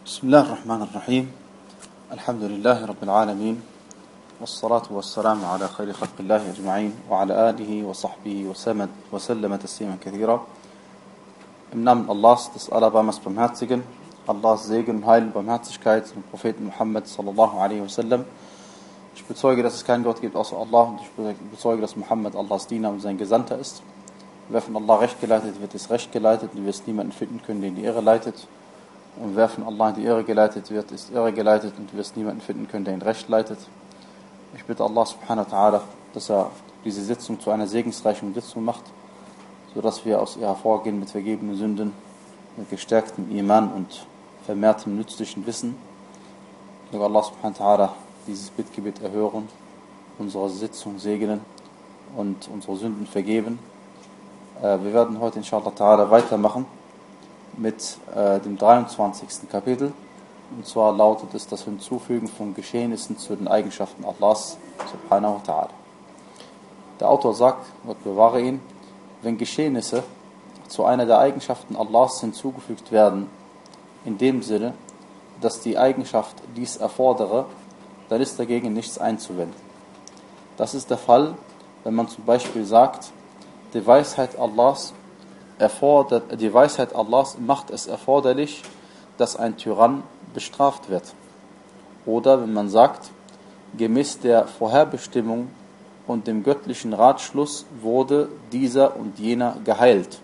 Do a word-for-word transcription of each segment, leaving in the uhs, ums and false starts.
بسم الله الرحمن الرحيم الحمد لله رب العالمين والصلاة والسلام على خير خلق الله أجمعين وعلى آله وصحبه وسلم, وسلم تسليما كثيرا. Im Namen Allahs, des Allerbarmers Barmherzigen, Allahs Segen und Heil und Barmherzigkeit zum Propheten Muhammad sallallahu alaihi wasallam. Ich bezeuge, dass es keinen Gott gibt außer Allah, und ich bezeuge, dass Muhammad Allahs Diener und sein Gesandter ist. Wer von Allah recht geleitet wird, ist recht geleitet, und du wirst niemanden finden können, den die Irre leitet. Und wer von Allah in die Irre geleitet wird, ist irre geleitet, und du wirst niemanden finden können, der ihn recht leitet. Ich bitte Allah subhanahu wa ta'ala, dass er diese Sitzung zu einer segensreichen Sitzung macht, sodass wir aus ihr hervorgehen mit vergebenen Sünden, mit gestärktem Iman und vermehrtem nützlichen Wissen. Möge Allah subhanahu wa ta'ala dieses Bittgebet erhören, unsere Sitzung segnen und unsere Sünden vergeben. Wir werden heute inshallah ta'ala weitermachen mit äh, dem dreiundzwanzigsten Kapitel, und zwar lautet es das Hinzufügen von Geschehnissen zu den Eigenschaften Allahs subhanahu wa ta'ala. Der Autor sagt, Gott bewahre ihn, wenn Geschehnisse zu einer der Eigenschaften Allahs hinzugefügt werden, in dem Sinne, dass die Eigenschaft dies erfordere, dann ist dagegen nichts einzuwenden. Das ist der Fall, wenn man zum Beispiel sagt, die Weisheit Allahs erfordert, die Weisheit Allahs macht es erforderlich, dass ein Tyrann bestraft wird. Oder wenn man sagt, gemäß der Vorherbestimmung und dem göttlichen Ratschluss wurde dieser und jener geheilt.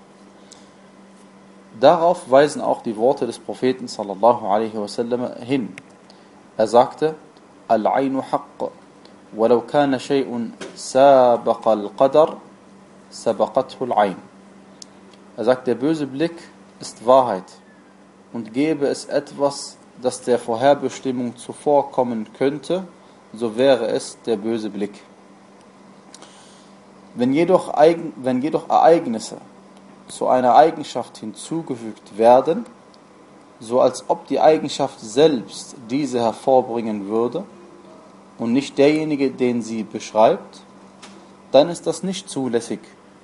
Darauf weisen auch die Worte des Propheten sallallahu alaihi wasallam hin. Er sagte, Al-Ainu haqq, walau kana shay'un sabaqa al-qadar, sabaqathu al-Ain. Er sagt, der böse Blick ist Wahrheit, und gäbe es etwas, das der Vorherbestimmung zuvorkommen könnte, so wäre es der böse Blick. Wenn jedoch, wenn jedoch Ereignisse zu einer Eigenschaft hinzugefügt werden, so als ob die Eigenschaft selbst diese hervorbringen würde und nicht derjenige, den sie beschreibt, dann ist das nicht zulässig.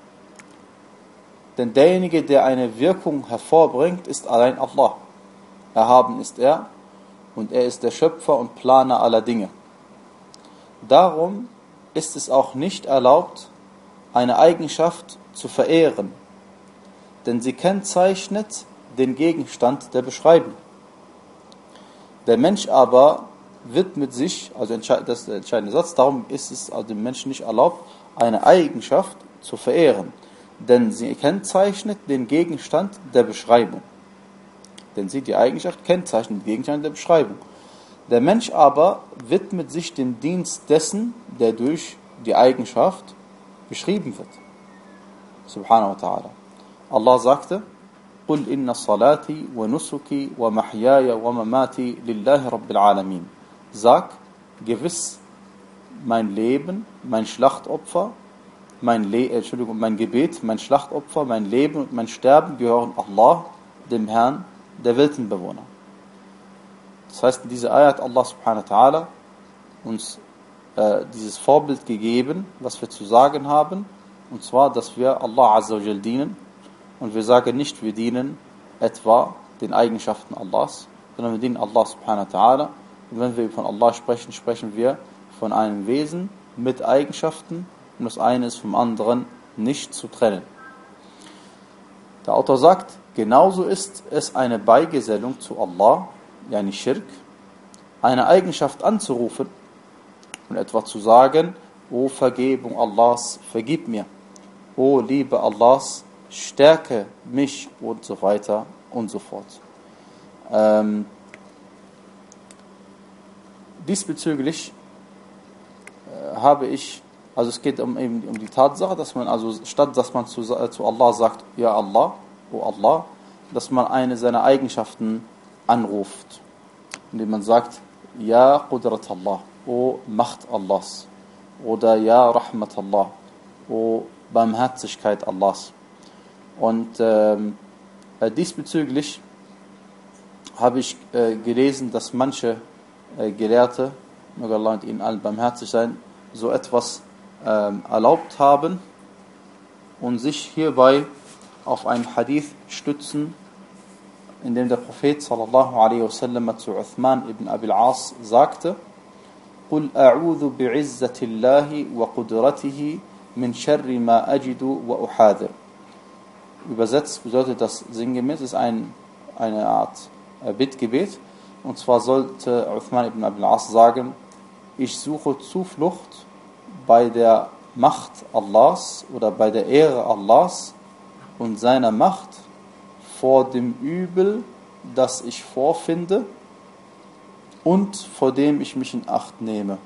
Denn derjenige, der eine Wirkung hervorbringt, ist allein Allah. Erhaben ist er, und er ist der Schöpfer und Planer aller Dinge. Darum ist es auch nicht erlaubt, eine Eigenschaft zu verehren, denn sie kennzeichnet den Gegenstand der Beschreibung. Der Mensch aber widmet sich, also das ist der entscheidende Satz, darum ist es also dem Menschen nicht erlaubt, eine Eigenschaft zu verehren, denn sie kennzeichnet den Gegenstand der Beschreibung. Denn sie, die Eigenschaft, kennzeichnet den Gegenstand der Beschreibung. Der Mensch aber widmet sich dem Dienst dessen, der durch die Eigenschaft beschrieben wird. Subhanahu wa ta'ala. Allah sagte, قُلْ إِنَّ صَلَاتِي وَنُسُكِي وَمَحْيَايَ وَمَمَاتِي لِلَّهِ رَبِّ الْعَالَمِينَ. Sag, gewiss, mein Leben, mein Schlachtopfer, Mein, Le- Entschuldigung, mein Gebet, mein Schlachtopfer, mein Leben und mein Sterben gehören Allah, dem Herrn der Weltenbewohner. Das heißt, in dieser Ayat Allah subhanahu wa ta'ala uns äh, dieses Vorbild gegeben, was wir zu sagen haben, und zwar, dass wir Allah azza wa jal dienen, und wir sagen nicht, wir dienen etwa den Eigenschaften Allahs, sondern wir dienen Allah subhanahu wa ta'ala, und wenn wir von Allah sprechen, sprechen wir von einem Wesen mit Eigenschaften, um das eine ist vom anderen nicht zu trennen. Der Autor sagt, genauso ist es eine Beigesellung zu Allah, yani Schirk, eine Eigenschaft anzurufen und etwa zu sagen, O Vergebung Allahs, vergib mir, O Liebe Allahs, stärke mich, und so weiter und so fort. Ähm, diesbezüglich äh, habe ich Also es geht um, eben um die Tatsache, dass man also statt, dass man zu, zu Allah sagt, Ja Allah, O Allah, dass man eine seiner Eigenschaften anruft, indem man sagt, Ja Qudrat Allah, O Macht Allahs, oder Ja Rahmat Allah, O Barmherzigkeit Allahs. Und ähm, diesbezüglich habe ich äh, gelesen, dass manche äh, Gelehrte, möge Allah mit ihnen allen barmherzig sein, so etwas erlaubt haben und sich hierbei auf einen Hadith stützen, in dem der Prophet sallallahu alaihi wasallam zu Uthman ibn Abil As sagte: "Qul a'udhu bi'izzati Allahi wa qudratihi min sharri ma ajidu wa uhadir." Übersetzt bedeutet das sinngemäß, ist ein, eine Art äh, Bittgebet. Und zwar sollte Uthman ibn Abil As sagen: Ich suche Zuflucht bei der Macht Allahs oder bei der Ehre Allahs und seiner Macht vor dem Übel, das ich vorfinde und vor dem ich mich in Acht nehme.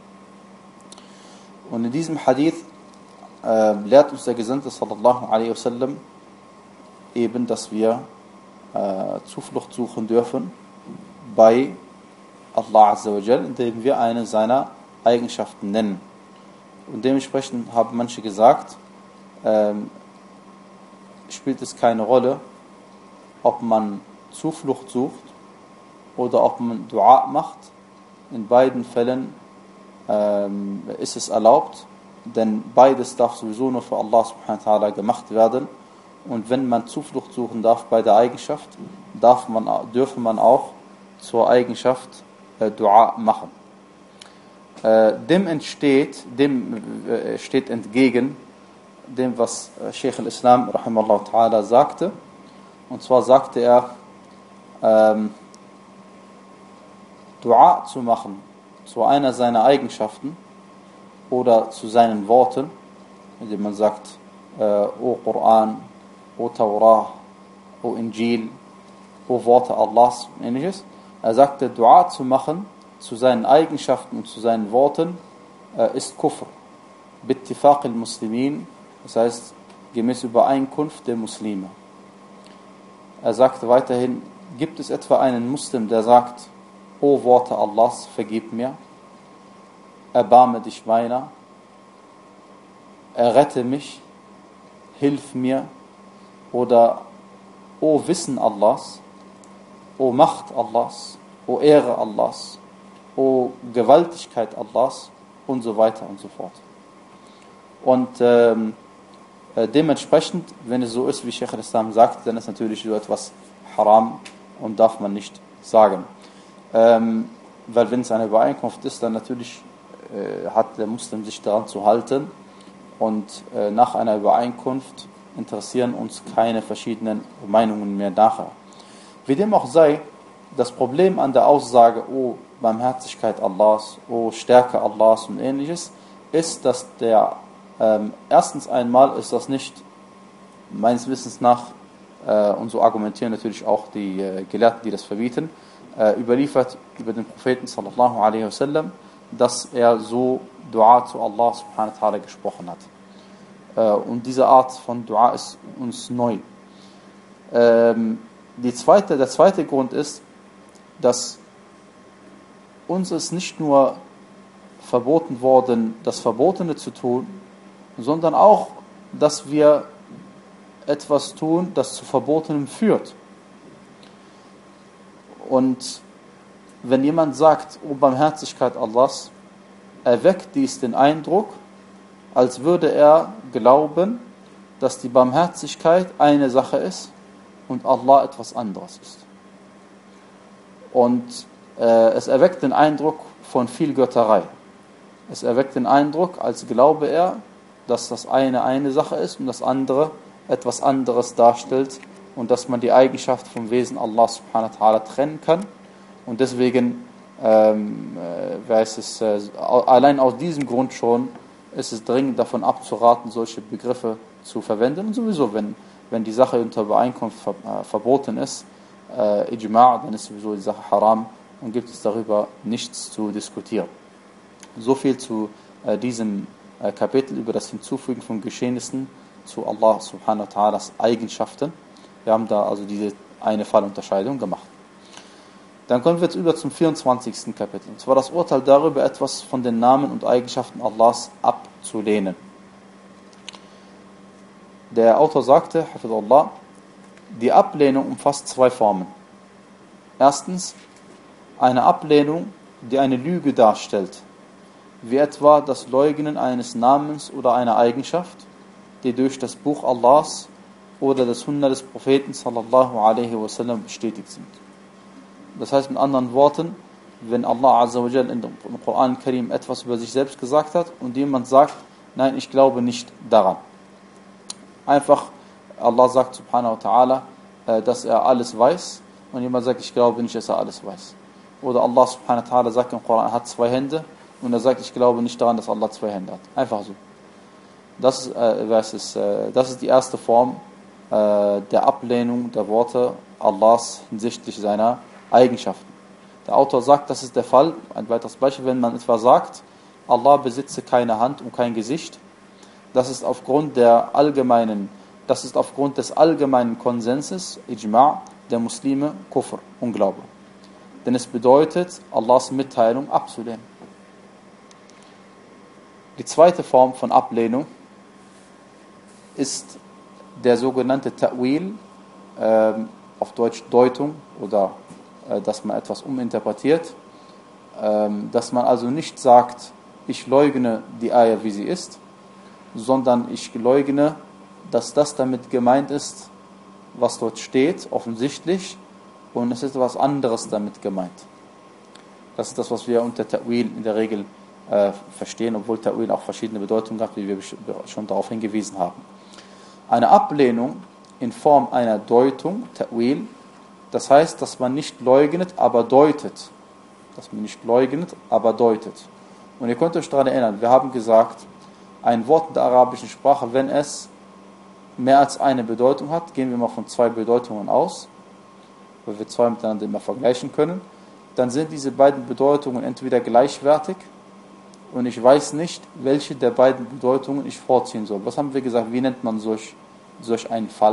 Und in diesem Hadith äh, lehrt uns der Gesandte sallallahu alaihi wasallam eben, dass wir äh, Zuflucht suchen dürfen bei Allah Azza wa Jal, indem wir eine seiner Eigenschaften nennen. Und dementsprechend haben manche gesagt, ähm, spielt es keine Rolle, ob man Zuflucht sucht oder ob man Dua macht. In beiden Fällen ähm, ist es erlaubt, denn beides darf sowieso nur für Allah subhanahu wa ta'ala gemacht werden. Und wenn man Zuflucht suchen darf bei der Eigenschaft, darf man, dürfe man auch zur Eigenschaft äh, Dua machen. Äh, dem entsteht, dem äh, steht entgegen dem, was äh, Sheikh al-Islam rahimahullah ta'ala sagte. Und zwar sagte er, ähm, Dua zu machen zu einer seiner Eigenschaften oder zu seinen Worten, indem man sagt, äh, O Koran, O Taurah, O Injil, O Worte Allahs und ähnliches. Er sagte, Dua zu machen zu seinen Eigenschaften und zu seinen Worten äh, ist Kufr. Bittifaq al-Muslimin, das heißt gemäß Übereinkunft der Muslime. Er sagte weiterhin, gibt es etwa einen Muslim, der sagt, O Worte Allahs, vergib mir, erbarme dich meiner, errette mich, hilf mir, oder O Wissen Allahs, O Macht Allahs, O Ehre Allahs, O Gewaltigkeit Allahs und so weiter und so fort. Und ähm, äh, dementsprechend, wenn es so ist, wie Sheikh al-Islam sagt, dann ist natürlich so etwas haram und darf man nicht sagen. Ähm, weil wenn es eine Übereinkunft ist, dann natürlich äh, hat der Muslim sich daran zu halten und äh, nach einer Übereinkunft interessieren uns keine verschiedenen Meinungen mehr nachher. Wie dem auch sei, das Problem an der Aussage, O Barmherzigkeit Allahs, O Stärke Allahs und ähnliches, ist, dass der ähm, erstens einmal ist das nicht meines Wissens nach, äh, und so argumentieren natürlich auch die äh, Gelehrten, die das verbieten, äh, überliefert über den Propheten sallallahu alaihi wasallam, dass er so Dua zu Allah subhanahu wa ta'ala gesprochen hat. Äh, und diese Art von Dua ist uns neu. Ähm, die zweite, der zweite Grund ist, dass uns ist nicht nur verboten worden, das Verbotene zu tun, sondern auch, dass wir etwas tun, das zu Verbotenem führt. Und wenn jemand sagt, O Barmherzigkeit Allahs, erweckt dies den Eindruck, als würde er glauben, dass die Barmherzigkeit eine Sache ist und Allah etwas anderes ist. Und äh, es erweckt den Eindruck von Vielgötterei. Es erweckt den Eindruck, als glaube er, dass das eine eine Sache ist und das andere etwas anderes darstellt und dass man die Eigenschaft vom Wesen Allah subhanahu wa ta'ala trennen kann. Und deswegen ähm, äh, ist es äh, allein aus diesem Grund schon ist es dringend davon abzuraten, solche Begriffe zu verwenden. Und sowieso, wenn, wenn die Sache unter Übereinkunft ver, äh, verboten ist, äh, Ijma', dann ist sowieso die Sache haram und gibt es darüber nichts zu diskutieren. So viel zu äh, diesem äh, Kapitel über das Hinzufügen von Geschehnissen zu Allah subhanahu wa ta'alas Eigenschaften. Wir haben da also diese eine Fallunterscheidung gemacht. Dann kommen wir jetzt über zum vierundzwanzigsten Kapitel. Und zwar das Urteil darüber, etwas von den Namen und Eigenschaften Allahs abzulehnen. Der Autor sagte, Hafidullah, die Ablehnung umfasst zwei Formen. Erstens, eine Ablehnung, die eine Lüge darstellt, wie etwa das Leugnen eines Namens oder einer Eigenschaft, die durch das Buch Allahs oder der Sunna des Propheten sallallahu alaihi wasallam bestätigt sind. Das heißt mit anderen Worten, wenn Allah Azza wa Jal im Koran Karim etwas über sich selbst gesagt hat und jemand sagt, nein, ich glaube nicht daran. Einfach, Allah sagt subhanahu wa ta'ala, dass er alles weiß und jemand sagt, ich glaube nicht, dass er alles weiß. Oder Allah subhanahu wa ta'ala sagt im Koran, er hat zwei Hände und er sagt, ich glaube nicht daran, dass Allah zwei Hände hat. Einfach so. Das ist, äh, das ist, äh, das ist die erste Form äh, der Ablehnung der Worte Allahs hinsichtlich seiner Eigenschaften. Der Autor sagt, das ist der Fall. Ein weiteres Beispiel, wenn man etwa sagt, Allah besitze keine Hand und kein Gesicht, das ist aufgrund der allgemeinen, das ist aufgrund des allgemeinen Konsenses, Ijma' der Muslime, Kufr, Unglaube. Denn es bedeutet, Allahs Mitteilung abzulehnen. Die zweite Form von Ablehnung ist der sogenannte Ta'wil, äh, auf Deutsch Deutung, oder äh, dass man etwas uminterpretiert, äh, dass man also nicht sagt, ich leugne die Ayah, wie sie ist, sondern ich leugne, dass das damit gemeint ist, was dort steht, offensichtlich, und es ist etwas anderes damit gemeint. Das ist das, was wir unter Ta'wil in der Regel äh, verstehen, obwohl Ta'wil auch verschiedene Bedeutungen hat, wie wir schon darauf hingewiesen haben. Eine Ablehnung in Form einer Deutung, Ta'wil, das heißt, dass man nicht leugnet, aber deutet. Dass man nicht leugnet, aber deutet. Und ihr könnt euch daran erinnern, wir haben gesagt, ein Wort in der arabischen Sprache, wenn es mehr als eine Bedeutung hat, gehen wir mal von zwei Bedeutungen aus, weil wir zwei miteinander immer vergleichen können, dann sind diese beiden Bedeutungen entweder gleichwertig und ich weiß nicht, welche der beiden Bedeutungen ich vorziehen soll. Was haben wir gesagt, wie nennt man solch, solch einen Fall?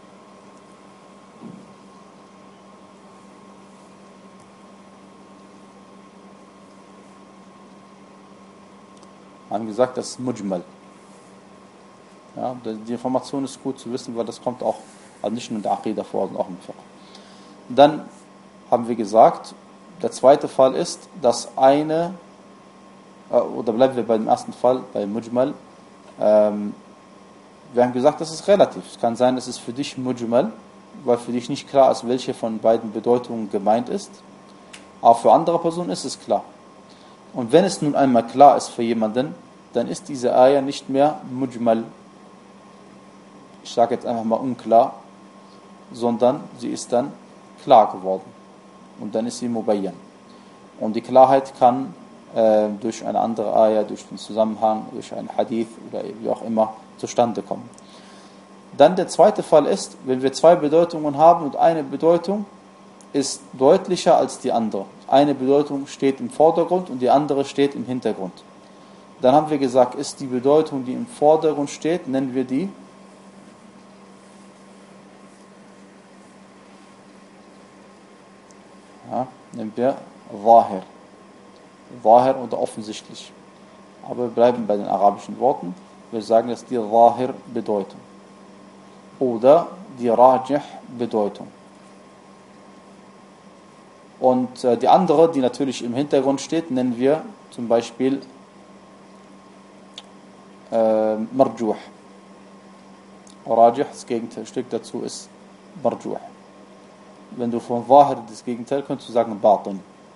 Wir haben gesagt, das ist Mujmal. Ja, die Information ist gut zu wissen, weil das kommt auch, also nicht nur in der Aqidah vor, sondern auch im Fiqh. Dann haben wir gesagt, der zweite Fall ist, dass eine, oder bleiben wir beim ersten Fall, bei Mujmal, ähm, wir haben gesagt, das ist relativ. Es kann sein, dass es für dich Mujmal, weil für dich nicht klar ist, welche von beiden Bedeutungen gemeint ist. Aber für andere Personen ist es klar. Und wenn es nun einmal klar ist für jemanden, dann ist diese Ayah nicht mehr Mujmal, ich sage jetzt einfach mal unklar, sondern sie ist dann klar geworden. Und dann ist sie Mubayyan. Und die Klarheit kann äh, durch eine andere Ayah, durch den Zusammenhang, durch einen Hadith oder wie auch immer zustande kommen. Dann der zweite Fall ist, wenn wir zwei Bedeutungen haben und eine Bedeutung ist deutlicher als die andere. Eine Bedeutung steht im Vordergrund und die andere steht im Hintergrund. Dann haben wir gesagt, ist die Bedeutung, die im Vordergrund steht, nennen wir die ja, nennen wir Zahir. Zahir oder offensichtlich. Aber wir bleiben bei den arabischen Worten. Wir sagen, dass die Zahir Bedeutung. Oder die Rajih Bedeutung. Und äh, die andere, die natürlich im Hintergrund steht, nennen wir zum Beispiel äh, Marjuh. Rajih, das Gegenstück dazu ist Marjuh. Wenn du von Zahir das Gegenteil, könntest du sagen Batin.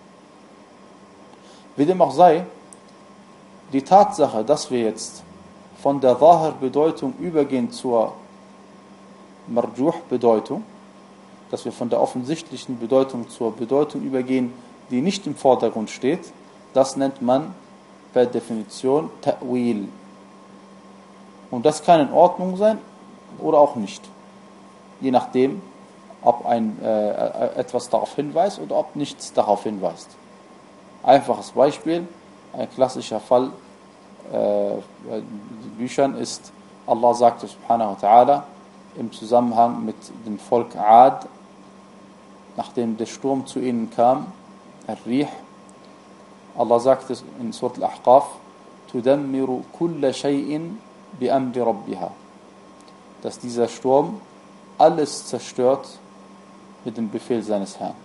Wie dem auch sei, die Tatsache, dass wir jetzt von der Zahir-Bedeutung übergehen zur Marjuh-Bedeutung, dass wir von der offensichtlichen Bedeutung zur Bedeutung übergehen, die nicht im Vordergrund steht, das nennt man per Definition Ta'wil. Und das kann in Ordnung sein oder auch nicht. Je nachdem, ob ein, äh, etwas darauf hinweist oder ob nichts darauf hinweist. Einfaches Beispiel, ein klassischer Fall äh, in den Büchern ist, Allah sagte subhanahu wa ta'ala im Zusammenhang mit dem Volk Ad, nachdem der Sturm zu ihnen kam, Ar-Rih, Allah sagte in Surat Al-Ahqaf, تُدَمِّرُ كُلَّ شَيْءٍ بِأَمْرِ رَبِّهَا, dass dieser Sturm alles zerstört mit dem Befehl seines Herrn.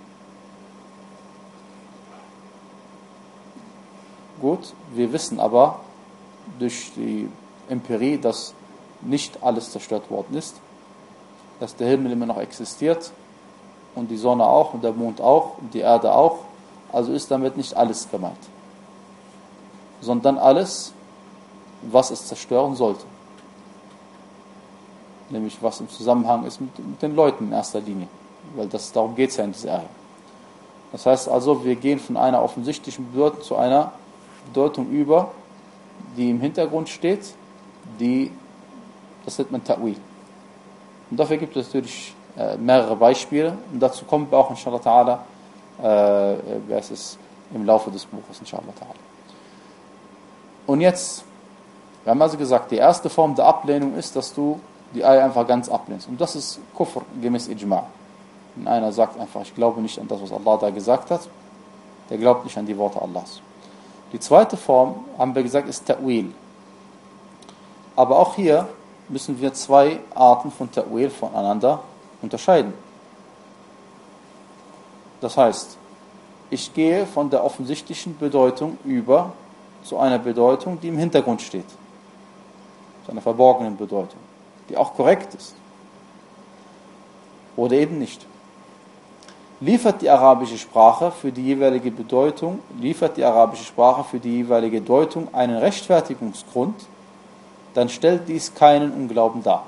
Gut, wir wissen aber durch die Empirie, dass nicht alles zerstört worden ist. dass der Himmel immer noch existiert und die Sonne auch und der Mond auch und die Erde auch. Also ist damit nicht alles gemeint, sondern alles, was es zerstören sollte. Nämlich was im Zusammenhang ist mit, mit den Leuten in erster Linie. Weil das, darum geht es ja in dieser Ayah. Das heißt also, wir gehen von einer offensichtlichen Bedeutung zu einer Bedeutung über, die im Hintergrund steht, die, das nennt man Ta'wil. Und dafür gibt es natürlich äh, mehrere Beispiele und dazu kommen wir auch inshallah ta'ala, äh, wer ist es, im Laufe des Buches inshallah ta'ala. Und jetzt, wir haben also gesagt, die erste Form der Ablehnung ist, dass du die Ayah einfach ganz ablehnst. Und das ist Kufr gemäß Ijma'. Wenn einer sagt einfach, ich glaube nicht an das, was Allah da gesagt hat, der glaubt nicht an die Worte Allahs. Die zweite Form, haben wir gesagt, ist Ta'wil. Aber auch hier müssen wir zwei Arten von Ta'wil voneinander unterscheiden. Das heißt, ich gehe von der offensichtlichen Bedeutung über zu einer Bedeutung, die im Hintergrund steht. Zu einer verborgenen Bedeutung, die auch korrekt ist. Oder eben nicht. Liefert die arabische Sprache für die jeweilige Bedeutung, liefert die arabische Sprache für die jeweilige Deutung einen Rechtfertigungsgrund, dann stellt dies keinen Unglauben dar.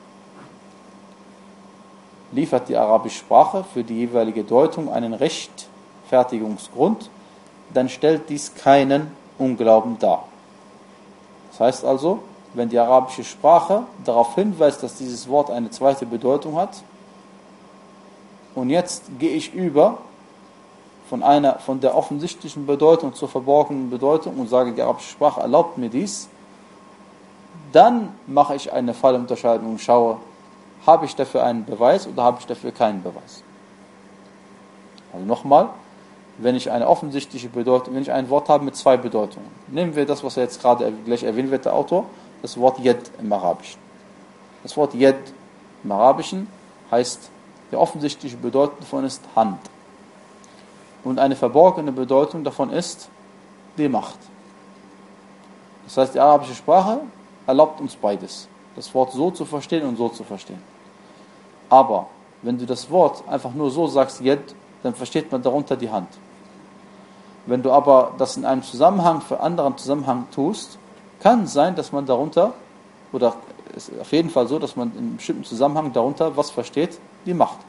Liefert die arabische Sprache für die jeweilige Deutung einen Rechtfertigungsgrund, dann stellt dies keinen Unglauben dar. Das heißt also, wenn die arabische Sprache darauf hinweist, dass dieses Wort eine zweite Bedeutung hat, und jetzt gehe ich über von einer, von der offensichtlichen Bedeutung zur verborgenen Bedeutung und sage, die arabische Sprache erlaubt mir dies, dann mache ich eine Fallunterscheidung und schaue, habe ich dafür einen Beweis oder habe ich dafür keinen Beweis. Also nochmal, wenn ich eine offensichtliche Bedeutung, wenn ich ein Wort habe mit zwei Bedeutungen, nehmen wir das, was er jetzt gerade gleich erwähnt wird, der Autor, das Wort Yad im Arabischen. Das Wort Yad im Arabischen heißt, die offensichtliche Bedeutung davon ist Hand. Und eine verborgene Bedeutung davon ist die Macht. Das heißt, die arabische Sprache erlaubt uns beides. Das Wort so zu verstehen und so zu verstehen. Aber wenn du das Wort einfach nur so sagst, Yad, dann versteht man darunter die Hand. Wenn du aber das in einem Zusammenhang für anderen Zusammenhang tust, kann es sein, dass man darunter, oder es ist auf jeden Fall so, dass man in einem bestimmten Zusammenhang darunter was versteht, die Macht.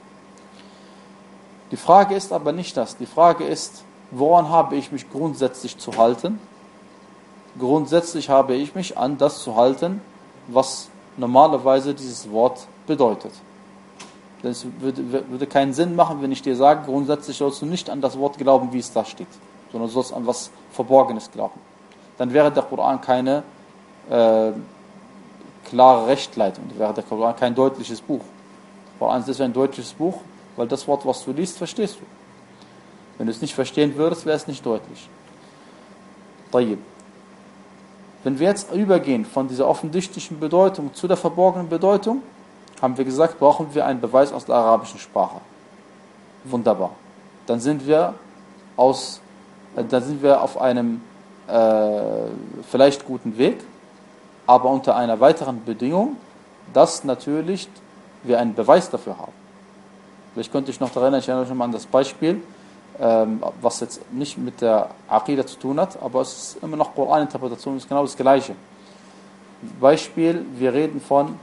Die Frage ist aber nicht das. Die Frage ist, woran habe ich mich grundsätzlich zu halten? Grundsätzlich habe ich mich an das zu halten, was normalerweise dieses Wort bedeutet. Denn es würde, würde keinen Sinn machen, wenn ich dir sage, grundsätzlich sollst du nicht an das Wort glauben, wie es da steht, sondern du sollst an was Verborgenes glauben. Dann wäre der Koran keine äh, klare Rechtleitung, dann wäre der Koran kein deutliches Buch. Der Koran ist deswegen ein deutliches Buch, weil das Wort, was du liest, verstehst du. Wenn du es nicht verstehen würdest, wäre es nicht deutlich. Tayyib. Wenn wir jetzt übergehen von dieser offensichtlichen Bedeutung zu der verborgenen Bedeutung, haben wir gesagt, brauchen wir einen Beweis aus der arabischen Sprache. Wunderbar. Dann sind wir aus, dann sind wir auf einem äh, vielleicht guten Weg, aber unter einer weiteren Bedingung, dass natürlich wir einen Beweis dafür haben. Vielleicht könnte ich noch daran erinnern, ich erinnere mich mal an das Beispiel, ähm, was jetzt nicht mit der Aqidah zu tun hat, aber es ist immer noch Koraninterpretation, ist genau das Gleiche. Beispiel, wir reden von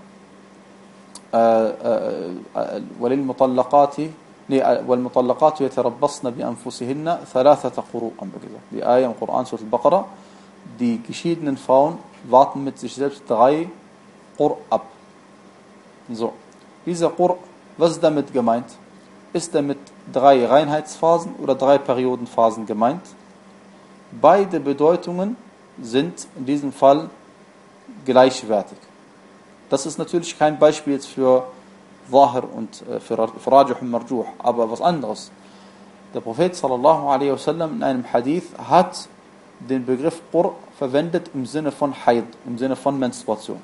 وَلِلْمُطَلَّقَاتِ وَالْمُطَلَّقَاتُ يَتَرَبَّصْنَ بِأَنفُسِهِنَّ ثَلَاثَةَ قُرُوءٍ, haben wir gesagt. Die Ayah im Koran, Surah Al-Baqarah, die geschiedenen Frauen warten mit sich selbst drei Qur' ab. So, dieser Qur', was ist damit gemeint? Ist damit drei Reinheitsphasen oder drei Periodenphasen gemeint? Beide Bedeutungen sind in diesem Fall gleichwertig. Das ist natürlich kein Beispiel jetzt für Zahir und äh, für Rajih und Marjuh, aber was anderes. Der Prophet sallallahu alaihi wasallam in einem Hadith hat den Begriff Qur' verwendet im Sinne von Haid, im Sinne von Menstruation.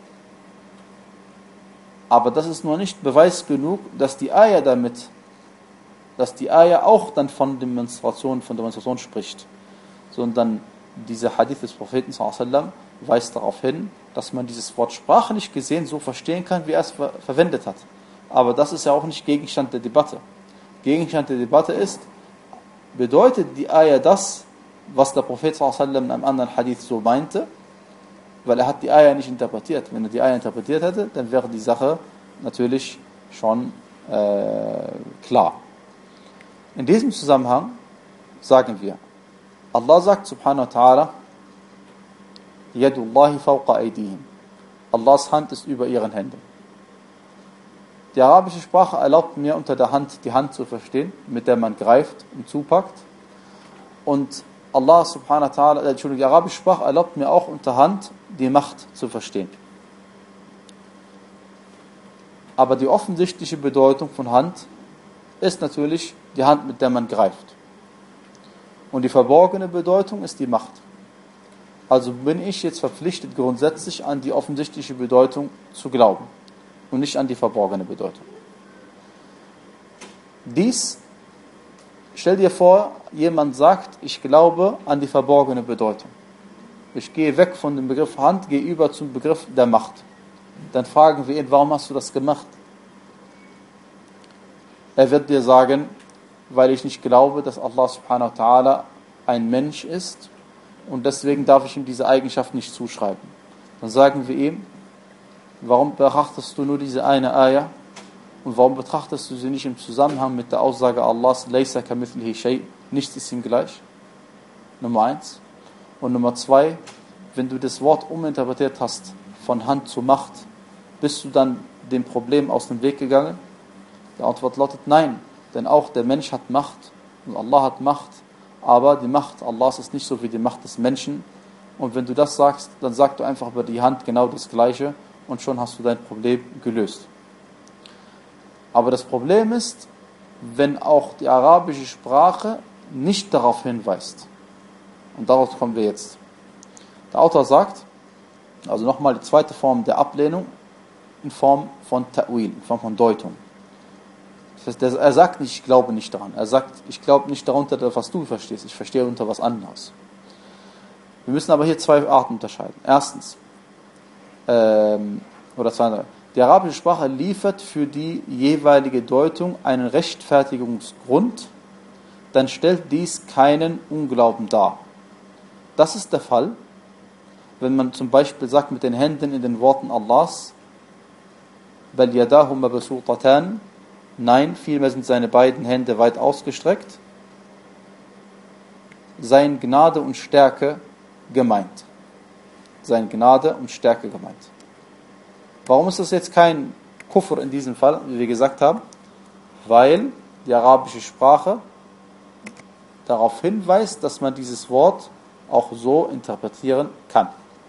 Aber das ist nur nicht Beweis genug, dass die Ayah damit, dass die Ayah auch dann von der Menstruation, von der Menstruation spricht, sondern dieser Hadith des Propheten sallallahu alaihi wasallam weist darauf hin, dass man dieses Wort sprachlich gesehen so verstehen kann, wie er es ver- verwendet hat. aber das ist ja auch nicht Gegenstand der Debatte. Gegenstand der Debatte ist, bedeutet die Ayah das, was der Prophet sallallahu alaihi wasallam in einem anderen Hadith so meinte, weil er hat die Ayah nicht interpretiert. Wenn er die Ayah interpretiert hätte, dann wäre die Sache natürlich schon äh, klar. In diesem Zusammenhang sagen wir, Allah sagt subhanahu wa ta'ala, Yadullahi fawqa aydihim. Allahs Hand ist über ihren Händen. Die arabische Sprache erlaubt mir unter der Hand die Hand zu verstehen, mit der man greift und zupackt. Und Allah subhanahu wa ta'ala, Entschuldigung, die arabische Sprache erlaubt mir auch unter Hand die Macht zu verstehen. Aber die offensichtliche Bedeutung von Hand ist natürlich die Hand, mit der man greift. Und die verborgene Bedeutung ist die Macht. Also bin ich jetzt verpflichtet, grundsätzlich an die offensichtliche Bedeutung zu glauben und nicht an die verborgene Bedeutung. Dies, stell dir vor, jemand sagt, ich glaube an die verborgene Bedeutung. Ich gehe weg von dem Begriff Hand, gehe über zum Begriff der Macht. Dann fragen wir ihn, warum hast du das gemacht? Er wird dir sagen, weil ich nicht glaube, dass Allah subhanahu wa ta'ala ein Mensch ist und deswegen darf ich ihm diese Eigenschaft nicht zuschreiben. Dann sagen wir ihm, warum betrachtest du nur diese eine Ayah und warum betrachtest du sie nicht im Zusammenhang mit der Aussage Allahs, Laysa kamithlihi shay, nichts ist ihm gleich? Nummer eins. Und Nummer zwei, wenn du das Wort uminterpretiert hast, von Hand zu Macht, bist du dann dem Problem aus dem Weg gegangen? Die Antwort lautet nein, denn auch der Mensch hat Macht und Allah hat Macht, aber die Macht Allahs ist nicht so wie die Macht des Menschen. Und wenn du das sagst, dann sagst du einfach über die Hand genau das Gleiche und schon hast du dein Problem gelöst. Aber das Problem ist, wenn auch die arabische Sprache nicht darauf hinweist. Und darauf kommen wir jetzt. Der Autor sagt, also nochmal die zweite Form der Ablehnung in Form von Ta'wil, in Form von Deutung. Das heißt, er sagt nicht, ich glaube nicht daran. Er sagt, ich glaube nicht darunter, was du verstehst. Ich verstehe unter was anderes. Wir müssen aber hier zwei Arten unterscheiden. Erstens, ähm, oder zweitens, die arabische Sprache liefert für die jeweilige Deutung einen Rechtfertigungsgrund, dann stellt dies keinen Unglauben dar. Das ist der Fall, wenn man zum Beispiel sagt mit den Händen in den Worten Allahs, bal yadahu mabsutatan, nein, vielmehr sind seine beiden Hände weit ausgestreckt, seien Gnade und Stärke gemeint. Seien Gnade und Stärke gemeint. Warum ist das jetzt kein Kufr in diesem Fall, wie wir gesagt haben? Weil die arabische Sprache darauf hinweist, dass man dieses Wort auch so interpretieren kann.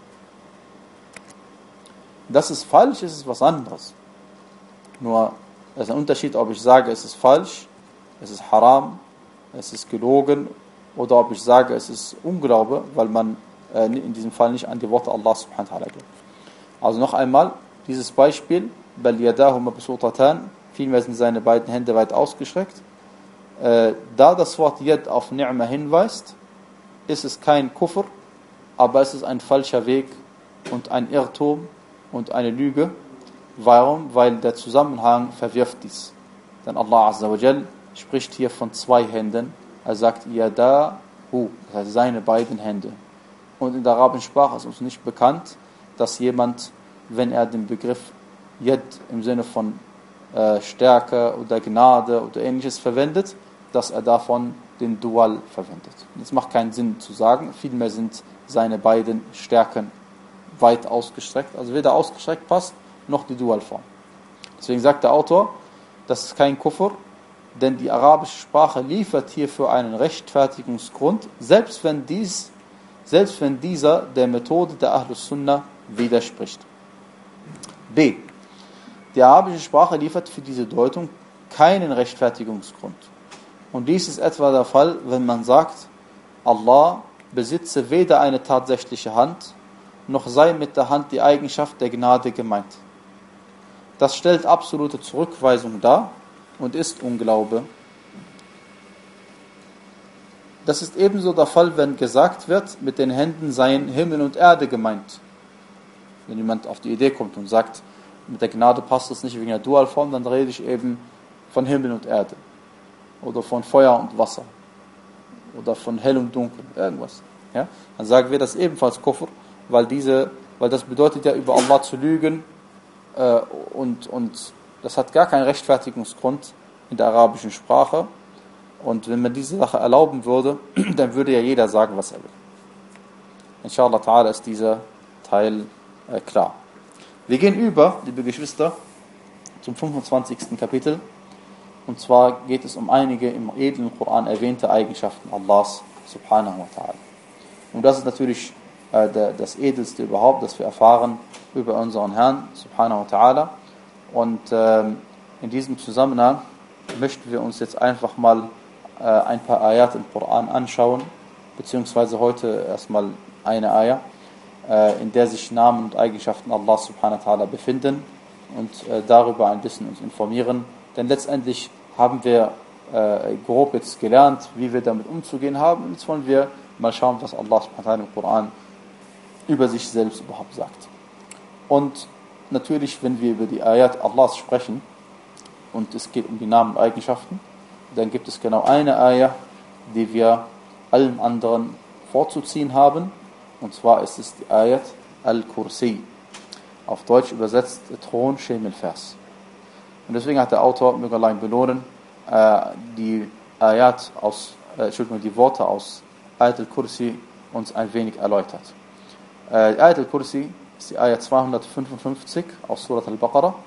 Das ist falsch, es ist was anderes. Nur, es ist ein Unterschied, ob ich sage, es ist falsch, es ist haram, es ist gelogen, oder ob ich sage, es ist Unglaube, weil man äh, in diesem Fall nicht an die Worte Allah subhanahu wa ta'ala glaubt. Also noch einmal, dieses Beispiel, bal yadahu mabsutatan, vielmehr sind seine beiden Hände weit ausgestreckt. Äh, da das Wort Yad auf Ni'ma hinweist, ist es kein Kufr, aber es ist ein falscher Weg und ein Irrtum und eine Lüge. Warum? Weil der Zusammenhang verwirft dies. Denn Allah Azza wa Jal spricht hier von zwei Händen. Er sagt Yadahu, das heißt seine beiden Hände. Und in der arabischen Sprache ist uns nicht bekannt, dass jemand, wenn er den Begriff Yad im Sinne von äh, Stärke oder Gnade oder ähnliches verwendet, dass er davon den Dual verwendet. Das macht keinen Sinn zu sagen, vielmehr sind seine beiden Stärken weit ausgestreckt, also weder ausgestreckt passt, noch die Dualform. Deswegen sagt der Autor, das ist kein Kufr, denn die arabische Sprache liefert hierfür einen Rechtfertigungsgrund, selbst wenn dies, selbst wenn dieser der Methode der Ahlus Sunnah widerspricht. B. Die arabische Sprache liefert für diese Deutung keinen Rechtfertigungsgrund. Und dies ist etwa der Fall, wenn man sagt, Allah besitze weder eine tatsächliche Hand, noch sei mit der Hand die Eigenschaft der Gnade gemeint. Das stellt absolute Zurückweisung dar und ist Unglaube. Das ist ebenso der Fall, wenn gesagt wird, mit den Händen seien Himmel und Erde gemeint. Wenn jemand auf die Idee kommt und sagt, mit der Gnade passt es nicht wegen der Dualform, dann rede ich eben von Himmel und Erde. Oder von Feuer und Wasser. Oder von hell und dunkel, irgendwas. Ja? Dann sagen wir das ebenfalls Kufr, weil, diese, weil das bedeutet ja, über Allah zu lügen äh, und, und das hat gar keinen Rechtfertigungsgrund in der arabischen Sprache. Und wenn man diese Sache erlauben würde, dann würde ja jeder sagen, was er will. Inshallah ta'ala ist dieser Teil äh, klar. Wir gehen über, liebe Geschwister, zum fünfundzwanzigsten Kapitel. Und zwar geht es um einige im edlen Koran erwähnte Eigenschaften Allahs subhanahu wa ta'ala. Und das ist natürlich äh, der, das Edelste überhaupt, das wir erfahren über unseren Herrn subhanahu wa ta'ala. Und ähm, in diesem Zusammenhang möchten wir uns jetzt einfach mal äh, ein paar Ayat im Koran anschauen, beziehungsweise heute erstmal eine Ayah, äh, in der sich Namen und Eigenschaften Allah subhanahu wa ta'ala befinden und äh, darüber ein bisschen uns informieren. Denn letztendlich haben wir äh, grob jetzt gelernt, wie wir damit umzugehen haben. Und jetzt wollen wir mal schauen, was Allah subhanahu wa ta'ala im Koran über sich selbst überhaupt sagt. Und natürlich, wenn wir über die Ayat Allahs sprechen und es geht um die Namen und Eigenschaften, dann gibt es genau eine Ayah, die wir allen anderen vorzuziehen haben. Und zwar ist es die Ayat Al-Kursi. Auf Deutsch übersetzt Thron-Schemel-Vers. Und deswegen hat der Autor, möge Allah ihn belohnen, äh, die Ayat aus, äh, Entschuldigung, die Worte aus Ayat al-Kursi uns ein wenig erläutert. Äh, die Ayat al-Kursi ist die Ayat zweihundertfünfundfünfzig aus Surat al-Baqarah.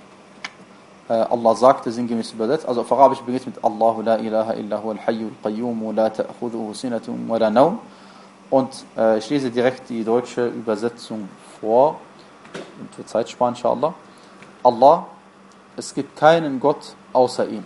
Äh, Allah sagte, sinngemäß übersetzt, also auf Arabisch beginnt mit Allahu la ilaha illa huwa al-hayyul qayyum la ta'khudhuhu sinatun wa la nawm. Und äh, ich lese direkt die deutsche Übersetzung vor und für Zeit sparen, inshallah. Allah, es gibt keinen Gott außer ihm.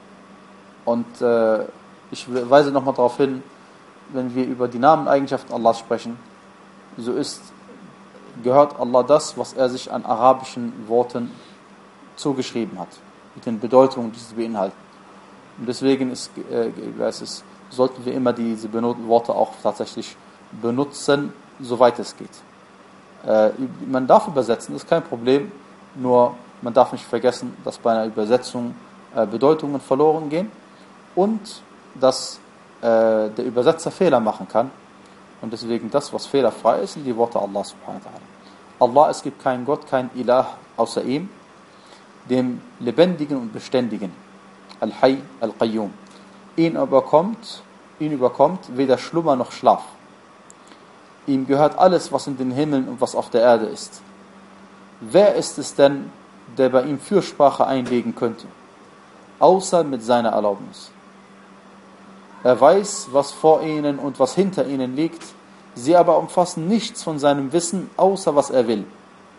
Und äh, ich weise nochmal darauf hin, wenn wir über die Namen und Eigenschaften Allahs sprechen, so ist, gehört Allah das, was er sich an arabischen Worten zugeschrieben hat, mit den Bedeutungen, die sie beinhalten. Und deswegen ist, äh, es, sollten wir immer diese Worte auch tatsächlich benutzen, soweit es geht. Äh, man darf übersetzen, das ist kein Problem, nur man darf nicht vergessen, dass bei einer Übersetzung äh, Bedeutungen verloren gehen und dass äh, der Übersetzer Fehler machen kann. Und deswegen das, was fehlerfrei ist, sind die Worte Allah subhanahu wa ta'ala. Allah, es gibt keinen Gott, keinen Ilah außer ihm, dem Lebendigen und Beständigen, Al-Hayy, Al-Qayyum. Ihn überkommt, ihn überkommt weder Schlummer noch Schlaf. Ihm gehört alles, was in den Himmeln und was auf der Erde ist. Wer ist es denn, der bei ihm Fürsprache einlegen könnte, außer mit seiner Erlaubnis? Er weiß, was vor ihnen und was hinter ihnen liegt, sie aber umfassen nichts von seinem Wissen, außer was er will.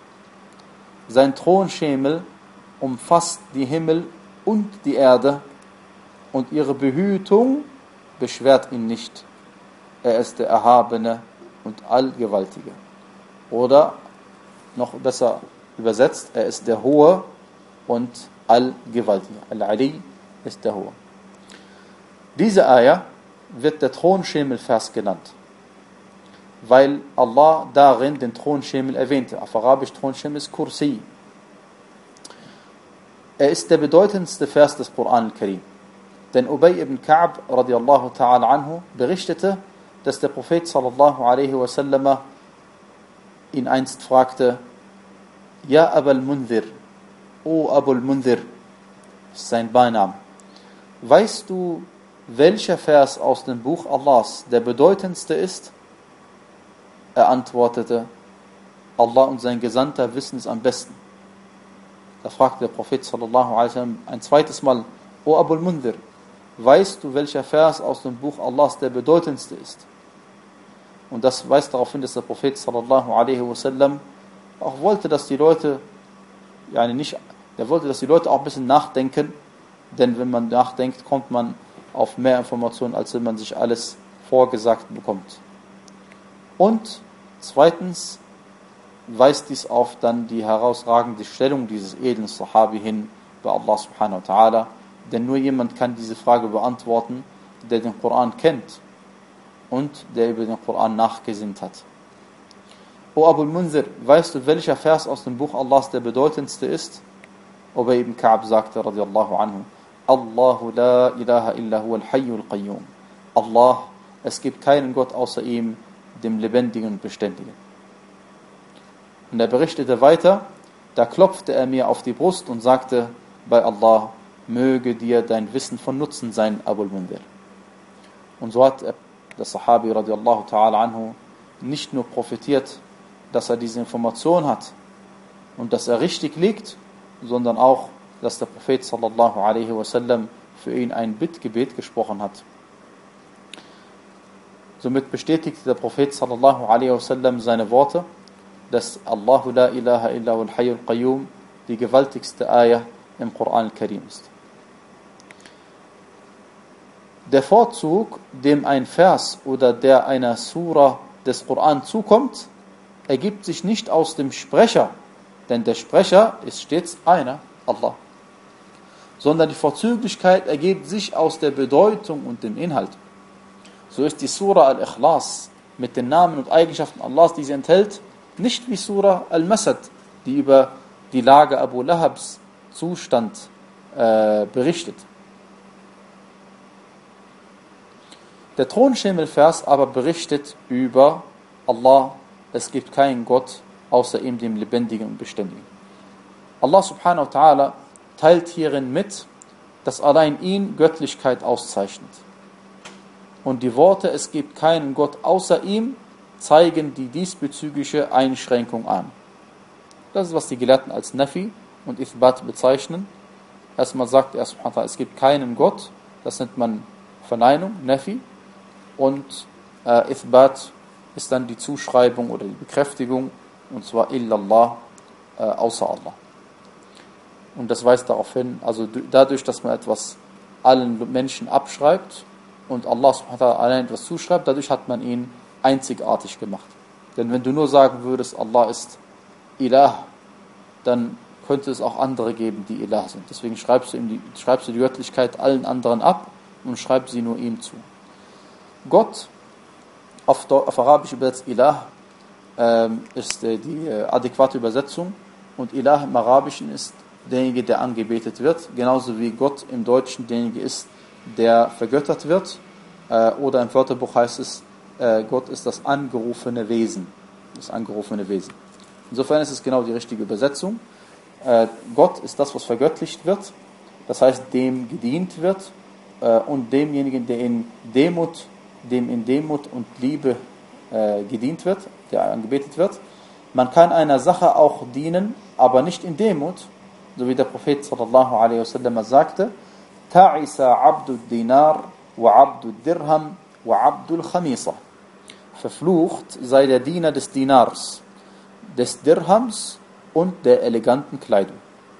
Sein Thronschemel umfasst die Himmel und die Erde, und ihre Behütung beschwert ihn nicht. Er ist der Erhabene und Allgewaltige. Oder, noch besser übersetzt, er ist der Hohe und Allgewaltige. Al-Ali ist der Hohe. Diese Ayah wird der Thronschemel-Vers genannt, weil Allah darin den Thronschemel erwähnte. Auf Arabisch Thronschemel ist Kursi. Er ist der bedeutendste Vers des Koran al-Karim. Denn Ubay ibn Ka'b radiallahu ta'ala anhu berichtete, dass der Prophet sallallahu alaihi wasallam ihn einst fragte: Ja Abul Mundhir, O Abul Mundhir, ist sein Beiname. Weißt du, welcher Vers aus dem Buch Allahs der bedeutendste ist? Er antwortete: Allah und sein Gesandter wissen es am besten. Da fragte der Prophet sallallahu alaihi wasallam ein zweites Mal: O Abul Mundhir, weißt du, welcher Vers aus dem Buch Allahs der bedeutendste ist? Und das weist darauf hin, dass der Prophet sallallahu alaihi wasallam auch wollte, dass die Leute, ja nicht, er wollte, dass die Leute auch ein bisschen nachdenken, denn wenn man nachdenkt, kommt man auf mehr Informationen, als wenn man sich alles vorgesagt bekommt. Und zweitens weist dies auf dann die herausragende Stellung dieses edlen Sahabi hin bei Allah subhanahu wa ta'ala, denn nur jemand kann diese Frage beantworten, der den Koran kennt und der über den Koran nachgesinnt hat. O Abu al-Munzir, weißt du, welcher Vers aus dem Buch Allahs der bedeutendste ist? Ubay ibn Ka'b sagte, radiallahu anhu, Allahu la ilaha illa huwa al-hayyul qayyum. Allah, es gibt keinen Gott außer ihm, dem Lebendigen und Beständigen. Und er berichtete weiter, da klopfte er mir auf die Brust und sagte, bei Allah, möge dir dein Wissen von Nutzen sein, Abu al-Munzir. Und so hat er, der Sahabi radiallahu ta'ala anhu, nicht nur profitiert, dass er diese Information hat und dass er richtig liegt, sondern auch, dass der Prophet sallallahu alaihi wasallam für ihn ein Bittgebet gesprochen hat. Somit bestätigte der Prophet sallallahu alaihi wasallam seine Worte, dass Allahu la ilaha illa huwal hayyul qayyum die gewaltigste Ayah im Koran al-Karim ist. Der Vorzug, dem ein Vers oder der einer Surah des Koran zukommt, ergibt sich nicht aus dem Sprecher, denn der Sprecher ist stets einer, Allah, sondern die Vorzüglichkeit ergibt sich aus der Bedeutung und dem Inhalt. So ist die Surah Al-Ikhlas mit den Namen und Eigenschaften Allahs, die sie enthält, nicht wie Surah Al-Masad, die über die Lage Abu Lahabs Zustand äh, berichtet. Der Thronschemel-Vers aber berichtet über Allah, es gibt keinen Gott außer ihm, dem Lebendigen und Beständigen. Allah subhanahu wa ta'ala teilt hierin mit, dass allein ihn Göttlichkeit auszeichnet. Und die Worte, es gibt keinen Gott außer ihm, zeigen die diesbezügliche Einschränkung an. Das ist, was die Gelehrten als Nafi und Ithbat bezeichnen. Erstmal sagt er subhanahu wa ta'ala, es gibt keinen Gott, das nennt man Verneinung, Nafi, und äh, Ithbat ist dann die Zuschreibung oder die Bekräftigung, und zwar illallah, äh, außer Allah. Und das weist darauf hin, also dadurch, dass man etwas allen Menschen abschreibt und Allah subhanahu wa ta'ala allein etwas zuschreibt, dadurch hat man ihn einzigartig gemacht. Denn wenn du nur sagen würdest, Allah ist Ilah, dann könnte es auch andere geben, die Ilah sind. Deswegen schreibst du, ihm die, schreibst du die Göttlichkeit allen anderen ab und schreibst sie nur ihm zu. Gott, auf, auf Arabisch übersetzt Ilah, ähm, ist äh, die äh, adäquate Übersetzung, und Ilah im Arabischen ist derjenige, der angebetet wird, genauso wie Gott im Deutschen derjenige ist, der vergöttert wird, äh, oder im Wörterbuch heißt es, äh, Gott ist das angerufene Wesen. Das angerufene Wesen. Insofern ist es genau die richtige Übersetzung. Äh, Gott ist das, was vergöttlicht wird, das heißt, dem gedient wird, äh, und demjenigen, der in Demut, dem in Demut und Liebe äh, gedient wird, der angebetet wird. Man kann einer Sache auch dienen, aber nicht in Demut, so wie der Prophet sallallahu alaihi wasallam sagte, Ta'isa abdul dinar wa abdul dirham wa abdul khamisa. Verflucht sei der Diener des Dinars, des Dirhams und der eleganten Kleidung.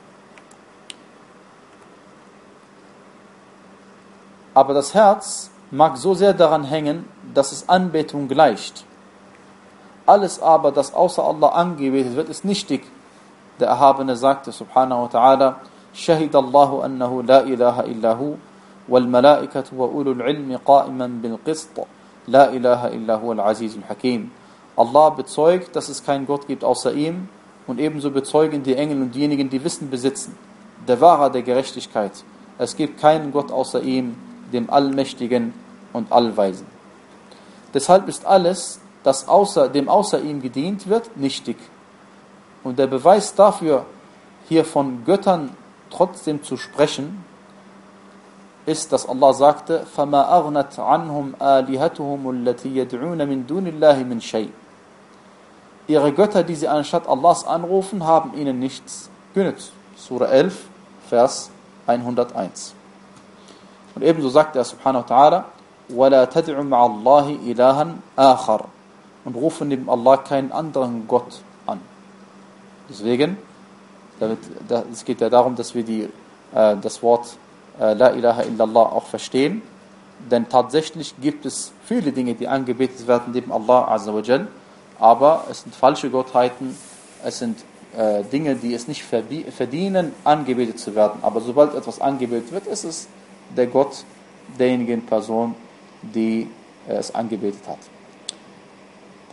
Aber das Herz mag so sehr daran hängen, dass es Anbetung gleicht. Alles aber, das außer Allah angebetet wird, ist nichtig. Der Erhabene sagte, subhanahu wa ta'ala, Shahid Allahu annahu la ilaha illahu, wal malaikatu wa ulul ilmi qa'iman bil qist, la ilaha illahu al azizul hakim. Allah bezeugt, dass es keinen Gott gibt außer ihm, und ebenso bezeugen die Engel und diejenigen, die Wissen besitzen, der Wahrer der Gerechtigkeit. Es gibt keinen Gott außer ihm, dem Allmächtigen und Allweisen. Deshalb ist alles, das außer, dem außer ihm gedient wird, nichtig. Und der Beweis dafür, hier von Göttern trotzdem zu sprechen, ist, dass Allah sagte, فَمَا أَغْنَتْ عَنْهُمْ آلِهَتُهُمُ الَّتِي يَدْعُونَ مِنْ دُونِ اللَّهِ مِنْ شَيْءٍ. Ihre Götter, die sie anstatt Allahs anrufen, haben ihnen nichts genützt. Surah elf, Vers hunderteins. Und ebenso sagt er subhanahu wa ta'ala, وَلَا تَدْعُ مَعَ اللَّهِ إِلَهًا آخَرٍ, und rufen neben Allah keinen anderen Gott an. Deswegen, es geht ja darum, dass wir die, äh, das Wort äh, La ilaha illallah auch verstehen, denn tatsächlich gibt es viele Dinge, die angebetet werden neben Allah azza wa jal, aber es sind falsche Gottheiten, es sind äh, Dinge, die es nicht verdienen, angebetet zu werden. Aber sobald etwas angebetet wird, ist es der Gott derjenigen Person, die äh, es angebetet hat.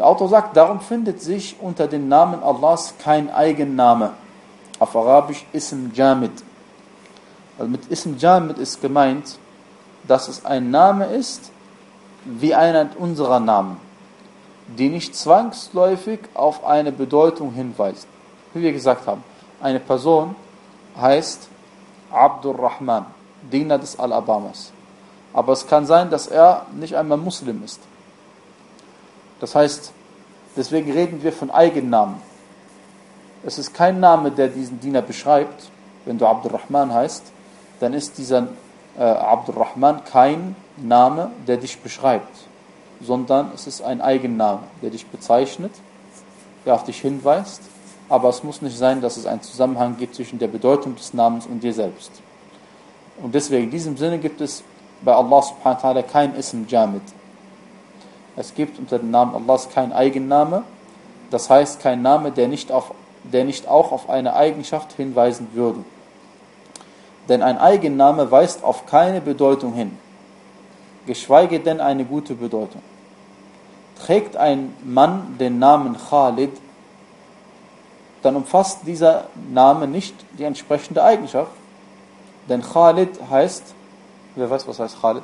Der Autor sagt, darum findet sich unter den Namen Allahs kein Eigenname. Auf Arabisch Ism Jamid. Also mit Ism Jamid ist gemeint, dass es ein Name ist, wie einer unserer Namen, die nicht zwangsläufig auf eine Bedeutung hinweisen. Wie wir gesagt haben, eine Person heißt Abdur Rahman, Diener des Alabamas. Aber es kann sein, dass er nicht einmal Muslim ist. Das heißt, deswegen reden wir von Eigennamen. Es ist kein Name, der diesen Diener beschreibt. Wenn du Abdur Rahman heißt, dann ist dieser äh, Abdur Rahman kein Name, der dich beschreibt, sondern es ist ein Eigenname, der dich bezeichnet, der auf dich hinweist, aber es muss nicht sein, dass es einen Zusammenhang gibt zwischen der Bedeutung des Namens und dir selbst. Und deswegen, in diesem Sinne gibt es bei Allah subhanahu wa ta'ala kein Ism Jamid. Es gibt unter dem Namen Allahs kein Eigenname, das heißt kein Name, der nicht, auf, der nicht auch auf eine Eigenschaft hinweisen würde. Denn ein Eigenname weist auf keine Bedeutung hin, geschweige denn eine gute Bedeutung. Trägt ein Mann den Namen Khalid, dann umfasst dieser Name nicht die entsprechende Eigenschaft. Denn Khalid heißt, wer weiß, was heißt Khalid?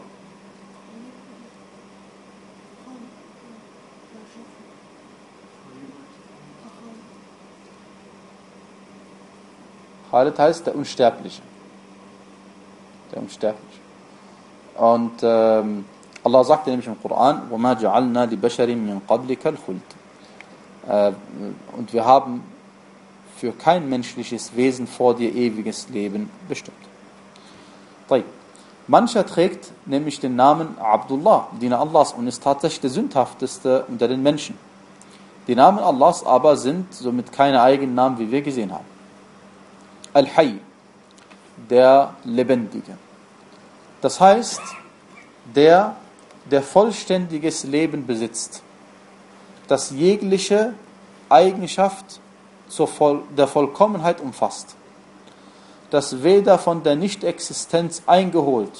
Khalid heißt der Unsterbliche. Der Unsterbliche. Und ähm, Allah sagte nämlich im Koran, وَمَا جَعَلْنَا لِبَشَرٍ مِّن قَبْلِكَ الْخُلْدِ. Und wir haben für kein menschliches Wesen vor dir ewiges Leben bestimmt. Mancher trägt nämlich den Namen Abdullah, Diener Allahs, und ist tatsächlich der sündhafteste unter den Menschen. Die Namen Allahs aber sind somit keine Eigennamen, wie wir gesehen haben. Al-Hayy, der Lebendige. Das heißt, der, der vollständiges Leben besitzt, das jegliche Eigenschaft zur Voll- der Vollkommenheit umfasst, das weder von der Nichtexistenz eingeholt,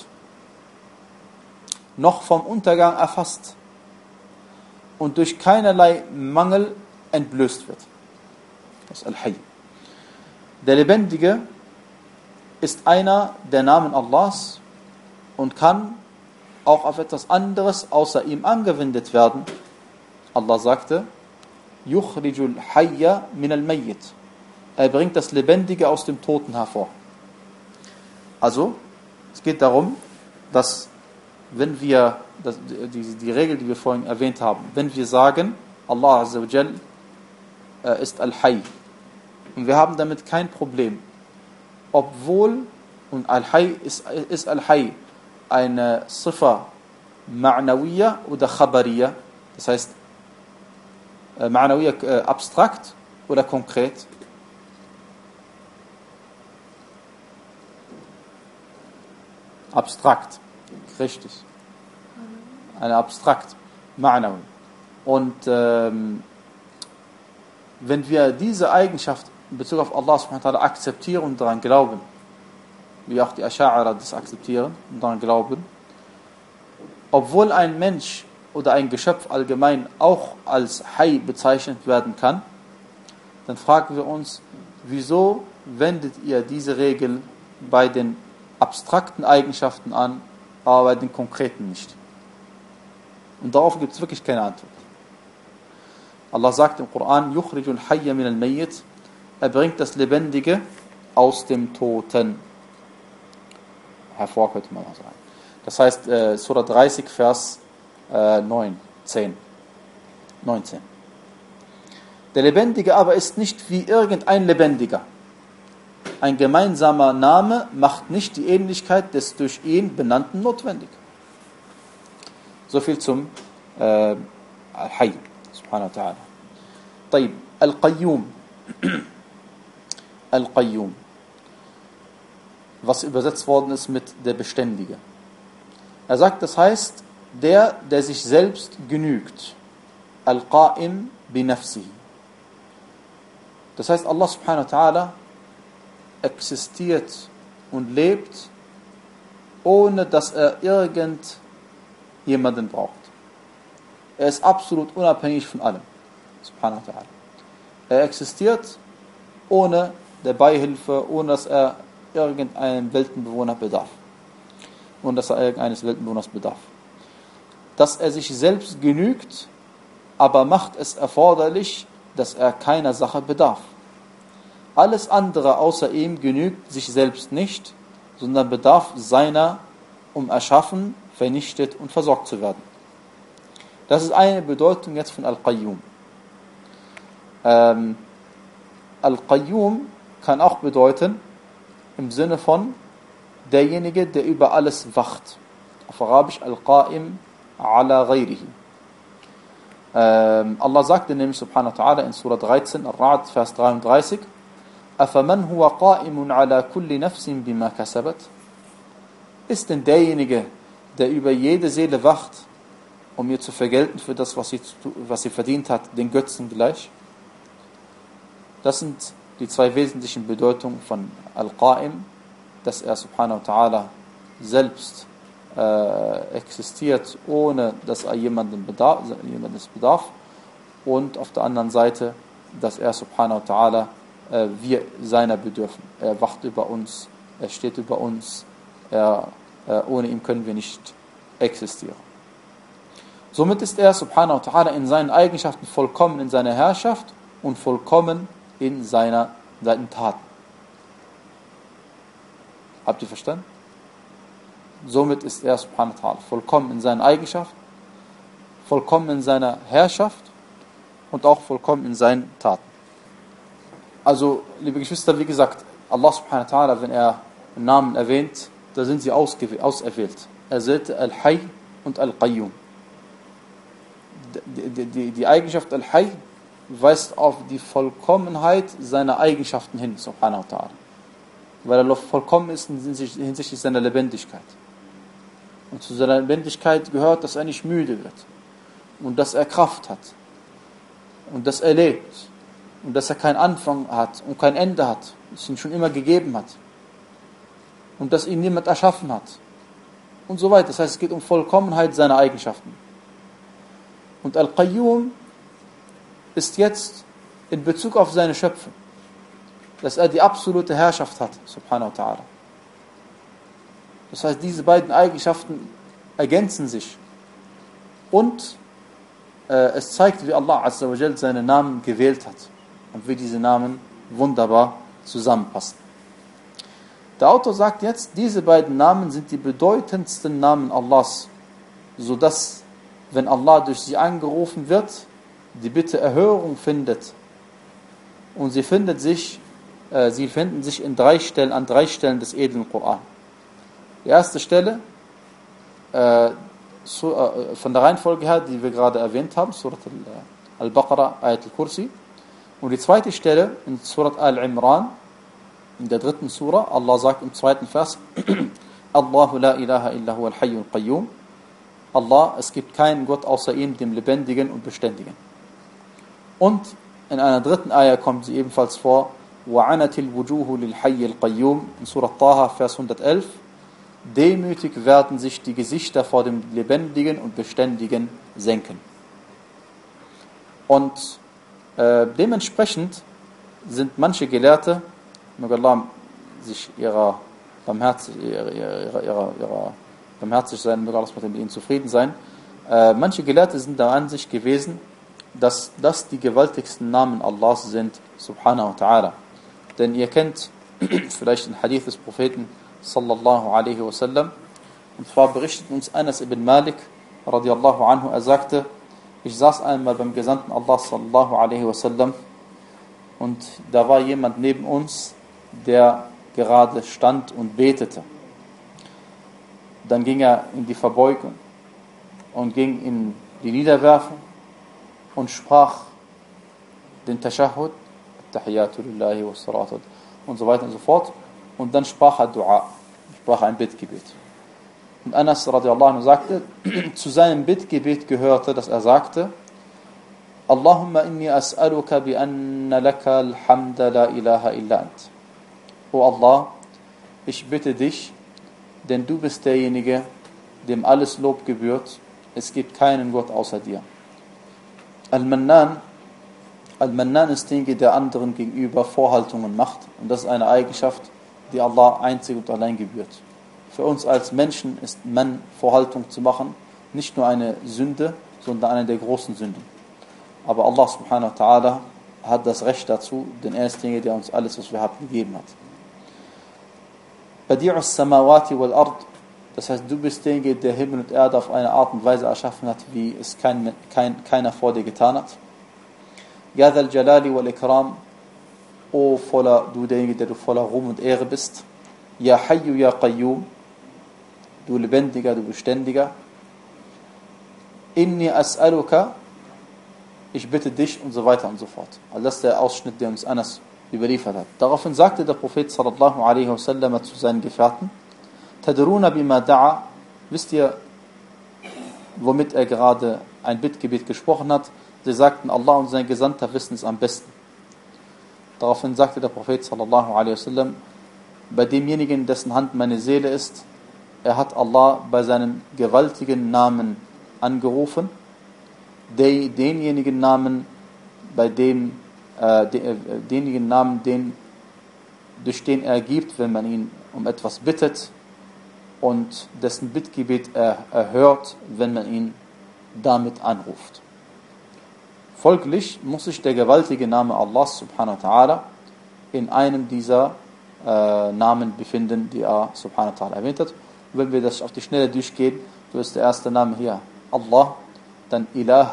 noch vom Untergang erfasst und durch keinerlei Mangel entblößt wird. Das ist Al-Hayy. Der Lebendige ist einer der Namen Allahs und kann auch auf etwas anderes außer ihm angewendet werden. Allah sagte, Yukhrijul Hayya min al-Mayyit. Er bringt das Lebendige aus dem Toten hervor. Also, es geht darum, dass wenn wir, das, die, die Regel, die wir vorhin erwähnt haben, wenn wir sagen, Allah Azza wa Jal äh, ist Al-Hayy, und wir haben damit kein Problem, obwohl, und Al-Hayy ist, ist Al-Hayy eine Sifa Ma'nawiyya oder Khabariyya, das heißt, äh, Ma'nawiyya äh, abstrakt oder konkret. Abstrakt, richtig. Eine abstrakt, Ma'nawi. Und ähm, wenn wir diese Eigenschaft in Bezug auf Allah subhanahu wa ta'ala akzeptieren und daran glauben, wie auch die Asha'ira das akzeptieren und daran glauben, obwohl ein Mensch oder ein Geschöpf allgemein auch als Hayy bezeichnet werden kann, dann fragen wir uns, wieso wendet ihr diese Regel bei den abstrakten Eigenschaften an, aber bei den konkreten nicht? Und darauf gibt es wirklich keine Antwort. Allah sagt im Koran, Yukhrijul Hayya min al-Mayyit, er bringt das Lebendige aus dem Toten hervor, könnte man auch sagen. Das heißt, äh, Surah dreißig, Vers äh, neun, zehn, neunzehn. Der Lebendige aber ist nicht wie irgendein Lebendiger. Ein gemeinsamer Name macht nicht die Ähnlichkeit des durch ihn Benannten notwendig. So viel zum äh, Al-Hayy, subhanahu wa ta'ala. طيب, Al-Qayyum. Al-Qayyum. Was übersetzt worden ist mit der Beständige. Er sagt, das heißt, der, der sich selbst genügt. Al-Qa'im bi nafsihi. Das heißt, Allah subhanahu wa ta'ala existiert und lebt, ohne dass er irgendjemanden braucht. Er ist absolut unabhängig von allem. Subhanahu wa ta'ala. Er existiert ohne der Beihilfe, ohne dass er irgendeinem Weltenbewohner bedarf. Ohne dass er irgendeines Weltenbewohners bedarf. Dass er sich selbst genügt, aber macht es erforderlich, dass er keiner Sache bedarf. Alles andere außer ihm genügt sich selbst nicht, sondern bedarf seiner, um erschaffen, vernichtet und versorgt zu werden. Das ist eine Bedeutung jetzt von Al-Qayyum. Ähm, Al-Qayyum kann auch bedeuten, im Sinne von derjenige, der über alles wacht. Auf Arabisch Al-Qa'im ala ghayrihi. Ähm, Allah sagte nämlich subhanahu wa ta'ala in Surah dreizehn, Al-Ra'd, Vers dreiunddreißig, أَفَمَنْ هُوَ قَائِمٌ عَلَى كُلِّ نَفْسٍ بِمَا كَسَبَتْ. Ist denn derjenige, der über jede Seele wacht, um ihr zu vergelten für das, was sie, was sie verdient hat, den Götzen gleich? Das sind die zwei wesentlichen Bedeutungen von Al-Qa'im, dass er subhanahu wa ta'ala selbst äh, existiert, ohne dass er jemanden bedarf, jemandes bedarf, und auf der anderen Seite, dass er subhanahu wa ta'ala äh, wir seiner bedürfen. Er wacht über uns, er steht über uns, er, äh, ohne ihn können wir nicht existieren. Somit ist er subhanahu wa ta'ala in seinen Eigenschaften vollkommen in seiner Herrschaft und vollkommen in seiner, seinen Taten. Habt ihr verstanden? Somit ist er subhanahu wa ta'ala vollkommen in seinen Eigenschaften, vollkommen in seiner Herrschaft und auch vollkommen in seinen Taten. Also, liebe Geschwister, wie gesagt, Allah subhanahu wa ta'ala, wenn er Namen erwähnt, da sind sie auserwählt. Er sagte Al-Hayy und Al-Qayyum. Die, die, die, die Eigenschaft Al-Hayy weist auf die Vollkommenheit seiner Eigenschaften hin, subhanahu wa ta'ala. Weil er vollkommen ist hinsichtlich seiner Lebendigkeit. Und zu seiner Lebendigkeit gehört, dass er nicht müde wird. Und dass er Kraft hat. Und dass er lebt. Und dass er keinen Anfang hat und kein Ende hat. Es ihn schon immer gegeben hat. Und dass ihn niemand erschaffen hat. Und so weiter. Das heißt, es geht um Vollkommenheit seiner Eigenschaften. Und Al-Qayyum ist jetzt in Bezug auf seine Schöpfung, dass er die absolute Herrschaft hat, subhanahu wa ta'ala. Das heißt, diese beiden Eigenschaften ergänzen sich. Und äh, es zeigt, wie Allah azza wa jal seine Namen gewählt hat. Und wie diese Namen wunderbar zusammenpassen. Der Autor sagt jetzt, diese beiden Namen sind die bedeutendsten Namen Allahs, sodass, wenn Allah durch sie angerufen wird, die Bitte Erhörung findet. Und sie findet sich, äh, sie finden sich in drei Stellen, an drei Stellen des edlen Koran. Die erste Stelle, äh, so, äh, von der Reihenfolge her, die wir gerade erwähnt haben, Surat Al-Baqarah, Ayat Al-Kursi. Und die zweite Stelle in Surat Al-Imran, in der dritten Surah, Allah sagt im zweiten Vers, Allahu la ilaha illa huwa al-hayyul qayyum. Allah, es gibt keinen Gott außer ihm, dem Lebendigen und Beständigen. Und in einer dritten Ayah kommt sie ebenfalls vor, وَعَنَتِ الْوُجُوهُ لِلْحَيِّ الْقَيُّومِ in Surah Taha, Vers hundertelf. Demütig werden sich die Gesichter vor dem Lebendigen und Beständigen senken. Und äh, dementsprechend sind manche Gelehrte, möge Allah sich ihrer barmherzig, ihrer, ihrer, ihrer, ihrer barmherzig sein, möge Allah mit ihnen zufrieden sein, äh, manche Gelehrte sind der Ansicht gewesen, dass das die gewaltigsten Namen Allahs sind, subhanahu wa ta'ala. Denn ihr kennt vielleicht den Hadith des Propheten sallallahu alaihi wasallam, und zwar berichtet uns Anas ibn Malik radiallahu anhu, er sagte, ich saß einmal beim Gesandten Allah sallallahu alaihi wasallam und da war jemand neben uns, der gerade stand und betete. Dann ging er in die Verbeugung und ging in die Niederwerfung und sprach den Tashahhud, Tahiyatu lillahi wa salatu und so weiter und so fort. Und dann sprach er Dua, sprach ein Bittgebet. Und Anas radiallahu anhu sagte, zu seinem Bittgebet gehörte, dass er sagte, Allahumma inni as'aluka bi anna laka alhamda la ilaha illa ant. O Allah, ich bitte dich, denn du bist derjenige, dem alles Lob gebührt, es gibt keinen Gott außer dir. Al-Mannan, Al-Mannan ist derjenige, der anderen gegenüber Vorhaltungen macht. Und das ist eine Eigenschaft, die Allah einzig und allein gebührt. Für uns als Menschen ist Man, Vorhaltung zu machen, nicht nur eine Sünde, sondern eine der großen Sünden. Aber Allah subhanahu wa ta'ala hat das Recht dazu, denn er ist derjenige, der uns alles, was wir haben, gegeben hat. Badi'us samawati wal ard, das heißt, du bist derjenige, der Himmel und Erde auf eine Art und Weise erschaffen hat, wie es kein, kein, keiner vor dir getan hat. Ya dhal jalali wal ikram, O voller, du derjenige, der du voller Ruhm und Ehre bist. Ya hayyu ya qayyum, du lebendiger, du beständiger. Inni as'aluka, ich bitte dich und so weiter und so fort. Also das ist der Ausschnitt, der uns Anas überliefert hat. Daraufhin sagte der Prophet sallallahu alaihi wasallam zu seinen Gefährten, Tadruna bima da'a, wisst ihr, womit er gerade ein Bittgebet gesprochen hat? Sie sagten, Allah und sein Gesandter wissen es am besten. Daraufhin sagte der Prophet sallallahu alaihi wasallam, bei demjenigen, dessen Hand meine Seele ist, er hat Allah bei seinem gewaltigen Namen angerufen, den, denjenigen Namen, bei dem, äh, den, äh, denjenigen Namen, den, durch den er gibt, wenn man ihn um etwas bittet, und dessen Bittgebet er erhört, wenn man ihn damit anruft. Folglich muss sich der gewaltige Name Allah subhanahu wa ta'ala in einem dieser äh, Namen befinden, die er subhanahu wa ta'ala erwähnt hat. Und wenn wir das auf die Schnelle durchgehen, so ist der erste Name hier Allah, dann Ilah,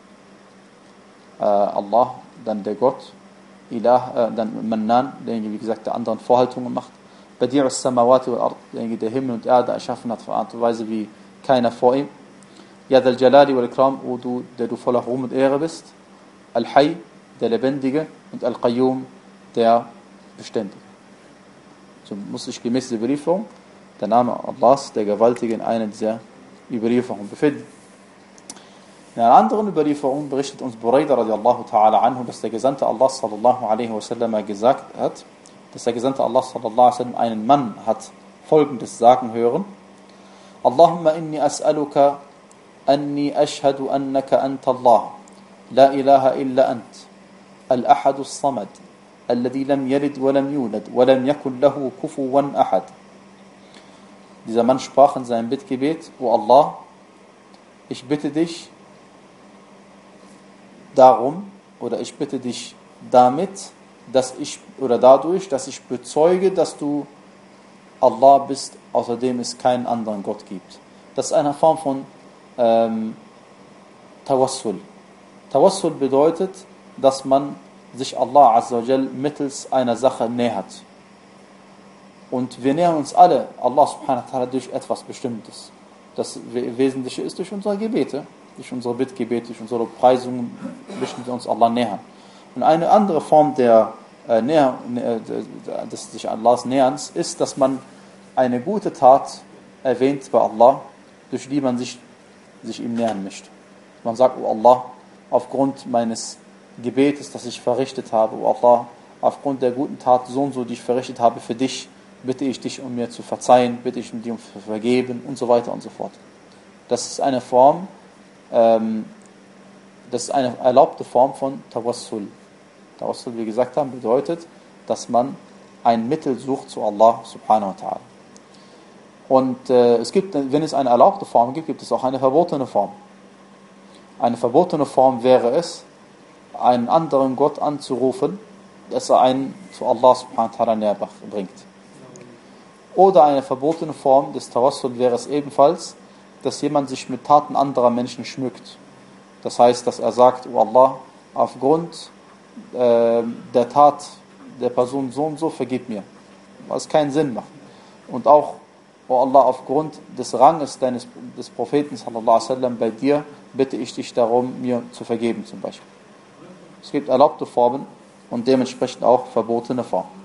äh, Allah, dann der Gott, Ilah, äh, dann Mannan, derjenige, wie gesagt, der anderen Vorhaltungen macht. Badi'us samawati wal ard, derjenige, der Himmel und Erde erschaffen hat, auf eine Art und Weise wie keiner vor ihm. Ya dhal jalali wal ikram, O du, der du voller Ruhm und Ehre bist. Al-Hayy, der Lebendige, und Al-Qayyum, der Beständige. So muss sich gemäß der Überlieferung der Name Allahs, der Gewaltige, in einer dieser Überlieferungen befinden. In einer anderen Überlieferung berichtet uns Burayda radiallahu ta'ala anhu, dass der Gesandte Allah sallallahu alaihi wasallam gesagt hat, dass der Gesandte Allah sallallahu alaihi wasallam einen Mann hat Folgendes sagen hören: Allahumma inni as'aluka anni ashhadu annaka anta Allah, la ilaha illa ant, al-ahadu as-samad, alladhi lam yalid wa lam yulad wa lam yakun lahu kufuwan ahad. Dieser Mann sprach in seinem Bittgebet: O Allah, ich bitte dich darum, oder ich bitte dich damit, dass ich, oder dadurch, dass ich bezeuge, dass du Allah bist, außerdem es keinen anderen Gott gibt. Das ist eine Form von ähm, Tawassul. Tawassul bedeutet, dass man sich Allah Azza wa Jal mittels einer Sache nähert. Und wir nähern uns alle Allah subhanahu wa ta'ala durch etwas Bestimmtes. Das Wesentliche ist durch unsere Gebete, durch unsere Bittgebete, durch unsere Preisungen, möchten wir uns Allah nähern. Und eine andere Form der, äh, Näher, äh, des sich Allahs Näherns ist, dass man eine gute Tat erwähnt bei Allah, durch die man sich, sich ihm nähern möchte. Man sagt, O Allah, aufgrund meines Gebetes, das ich verrichtet habe, O Allah, aufgrund der guten Tat so und so, die ich verrichtet habe für dich, bitte ich dich, um mir zu verzeihen, bitte ich um dir um zu vergeben und so weiter und so fort. Das ist eine Form, ähm, das ist eine erlaubte Form von Tawassul. Tawassul, wie gesagt haben, bedeutet, dass man ein Mittel sucht zu Allah subhanahu wa ta'ala. Und äh, es gibt, wenn es eine erlaubte Form gibt, gibt es auch eine verbotene Form. Eine verbotene Form wäre es, einen anderen Gott anzurufen, dass er einen zu Allah subhanahu wa ta'ala näher bringt. Oder eine verbotene Form des Tawassul wäre es ebenfalls, dass jemand sich mit Taten anderer Menschen schmückt. Das heißt, dass er sagt, O Allah, aufgrund äh, der Tat der Person so und so, vergib mir. Was keinen Sinn macht. Und auch, O Allah, aufgrund des Ranges deines, des Propheten sallallahu alaihi wasallam bei dir, bitte ich dich darum, mir zu vergeben zum Beispiel. Es gibt erlaubte Formen und dementsprechend auch verbotene Formen.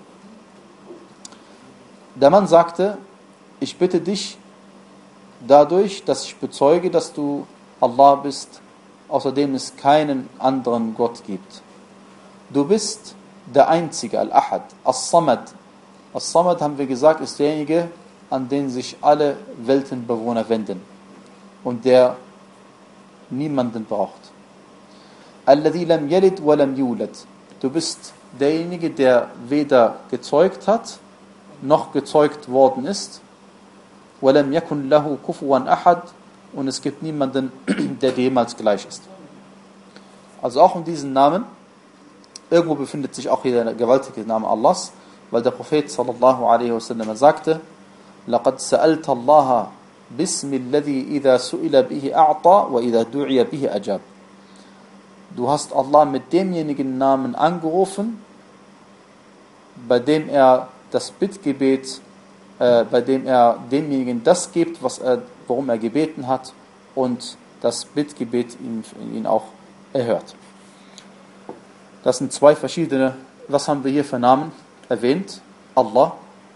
Der Mann sagte, ich bitte dich dadurch, dass ich bezeuge, dass du Allah bist, außerdem es keinen anderen Gott gibt. Du bist der Einzige, Al-Ahad, As-Samad. As-Samad, haben wir gesagt, ist derjenige, an den sich alle Weltenbewohner wenden und der niemanden braucht. Alladhi lam yalid wa lam yulad. Du bist derjenige, der weder gezeugt hat, noch gezeugt worden ist. Wa lam yakun lahu kufuwan ahad. Und es gibt niemanden, der jemals gleich ist. Also auch in diesen Namen, irgendwo befindet sich auch hier der gewaltige Name Allahs, weil der Prophet sallallahu alaihi wasallam sagte, لَقَدْ سَأَلْتَ اللَّهَ بِاسْمِ الَّذِي إِذَا سُئِلَ بِهِ أَعْطَى وَإِذَا دُعِيَ بِهِ أَجَابَ. Du hast Allah mit demjenigen Namen angerufen, bei dem er das Bittgebet, äh, bei dem er demjenigen das gibt, was er, worum er gebeten hat, und das Bittgebet ihn, ihn auch erhört. Das sind zwei verschiedene, was haben wir hier für Namen erwähnt? Allah.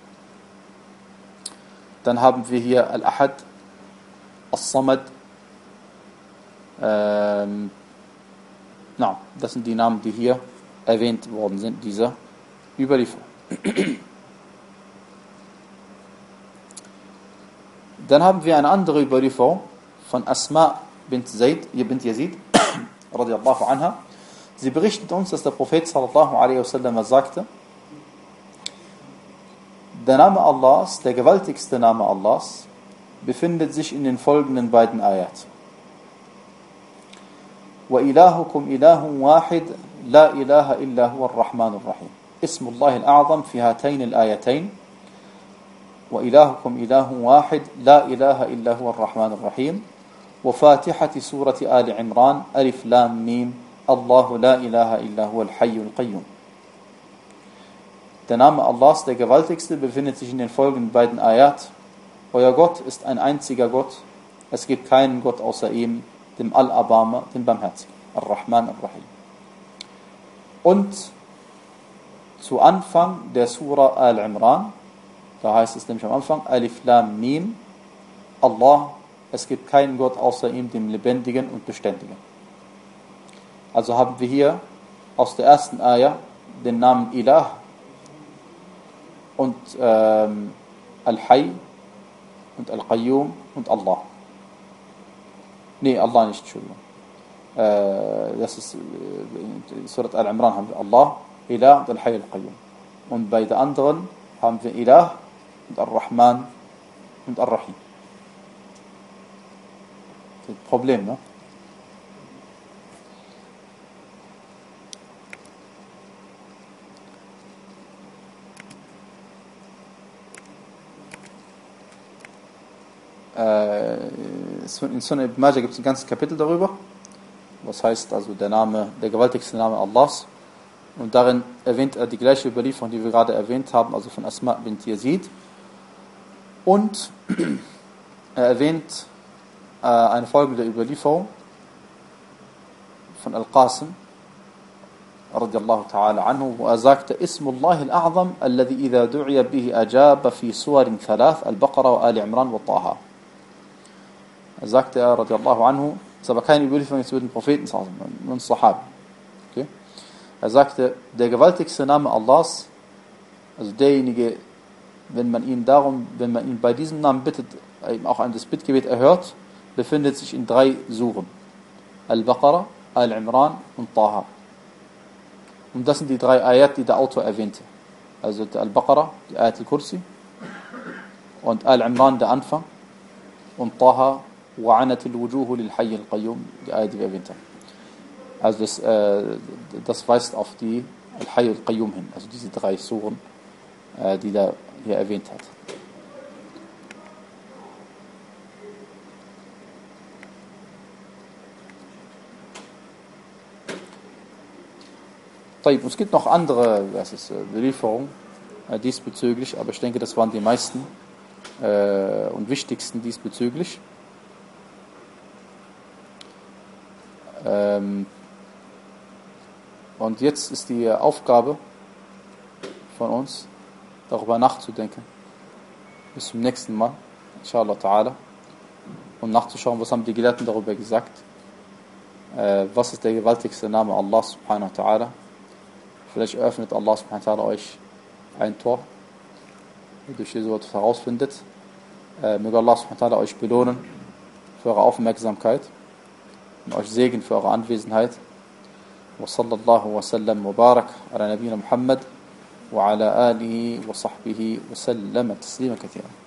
Dann haben wir hier Al-Ahad, As-Samad. Ähm, na, das sind die Namen, die hier erwähnt worden sind, dieser Überlieferung. Dann haben wir eine andere Überlieferung von Asma bint Zayd, bint Yazid, radiyallahu anha. Sie berichtet uns, dass der Prophet sallallahu alaihi wasallam sagte, der Name Allahs, der gewaltigste Name Allahs, befindet sich in den folgenden beiden Ayat. وَإِلَهُكُمْ إِلَهٌ وَاحِدٌ لَا إِلَهَ إِلَّا هُوَ الرَّحْمَنُ الرَّحِيمُ اسم الله الأعظم في هاتين الآيتين وإلهكم إله واحد لا إله إلا هو الرحمن الرحيم وفاتحة سورة آل عمران ألف لام ميم الله لا إله إلا هو الحي القيوم. Der Name Allahs, der gewaltigste, befindet sich in den folgenden beiden Ayat. Euer Gott ist ein einziger Gott. Es gibt keinen Gott außer ihm, dem Al-Abama, dem Barmherzigen, Ar-Rahman Ar-Rahim. Und zu Anfang der Surah Al-Imran, da heißt es nämlich am Anfang, Alif Lam Mim, Allah, es gibt keinen Gott außer ihm, dem Lebendigen und Beständigen. Also haben wir hier aus der ersten Ayah den Namen Ilah und ähm, Al-Hayy und Al-Qayyum und Allah. Nee, Allah nicht, Entschuldigung. Äh, das ist in Surat Al-Imran haben wir Allah, Ilah und Al-Hayy Al-Qayyum. Und bei der anderen haben wir Ilah und Ar-Rahman und Ar-Rahim. Das ist ein Problem, ne? In Sunnah Ibn Majah gibt es ein ganzes Kapitel darüber, was heißt also der Name, der gewaltigste Name Allahs, und darin erwähnt er die gleiche Überlieferung, die wir gerade erwähnt haben, also von Asma bint Yazid, und er erwähnt äh, eine folgende Überlieferung von Al-Qasim radiyallahu ta'ala anhu, wo er sagte, Ismullah al-A'zam alladhi idha du'iya bihi ajaba fi suwarin thalath, Al-Baqarah wa Ali Imran wa Taha. Er sagte er, radiallahu anhu, ist aber keine Überlieferung zu den Propheten, sondern Sahabi. Okay? Er sagte, der gewaltigste Name Allahs, also derjenige, wenn man ihn darum, wenn man ihn bei diesem Namen bittet, eben auch an das Bittgebet erhört, befindet sich in drei Suren. Al-Baqarah, Al-Imran und Taha. Und das sind die drei Ayat, die der Autor erwähnte. Also Al-Baqarah, die Ayat Al-Kursi, und Al-Imran, der Anfang, und Taha, وعنت الوجوه للحي القيوم, die Ayat, die wir erwähnt haben. Also das, äh, das weist auf die Al-Hayy al-Qayyum hin, also diese drei Suren, äh, die er hier erwähnt hat. Es gibt noch andere Belieferungen äh, diesbezüglich, aber ich denke, das waren die meisten äh, und wichtigsten diesbezüglich. Ähm, und jetzt ist die Aufgabe von uns, darüber nachzudenken, bis zum nächsten Mal, inshallah ta'ala, um nachzuschauen, was haben die Gelehrten darüber gesagt, äh, was ist der gewaltigste Name Allah subhanahu wa ta'ala. Vielleicht eröffnet Allah subhanahu wa ta'ala euch ein Tor, wodurch ihr so etwas herausfindet. Äh, möge Allah subhanahu wa ta'ala euch belohnen für eure Aufmerksamkeit und euch Segen für eure Anwesenheit. وصلى الله وسلم وبارك على نبينا محمد وعلى آله وصحبه وسلم تسليما كثيرا.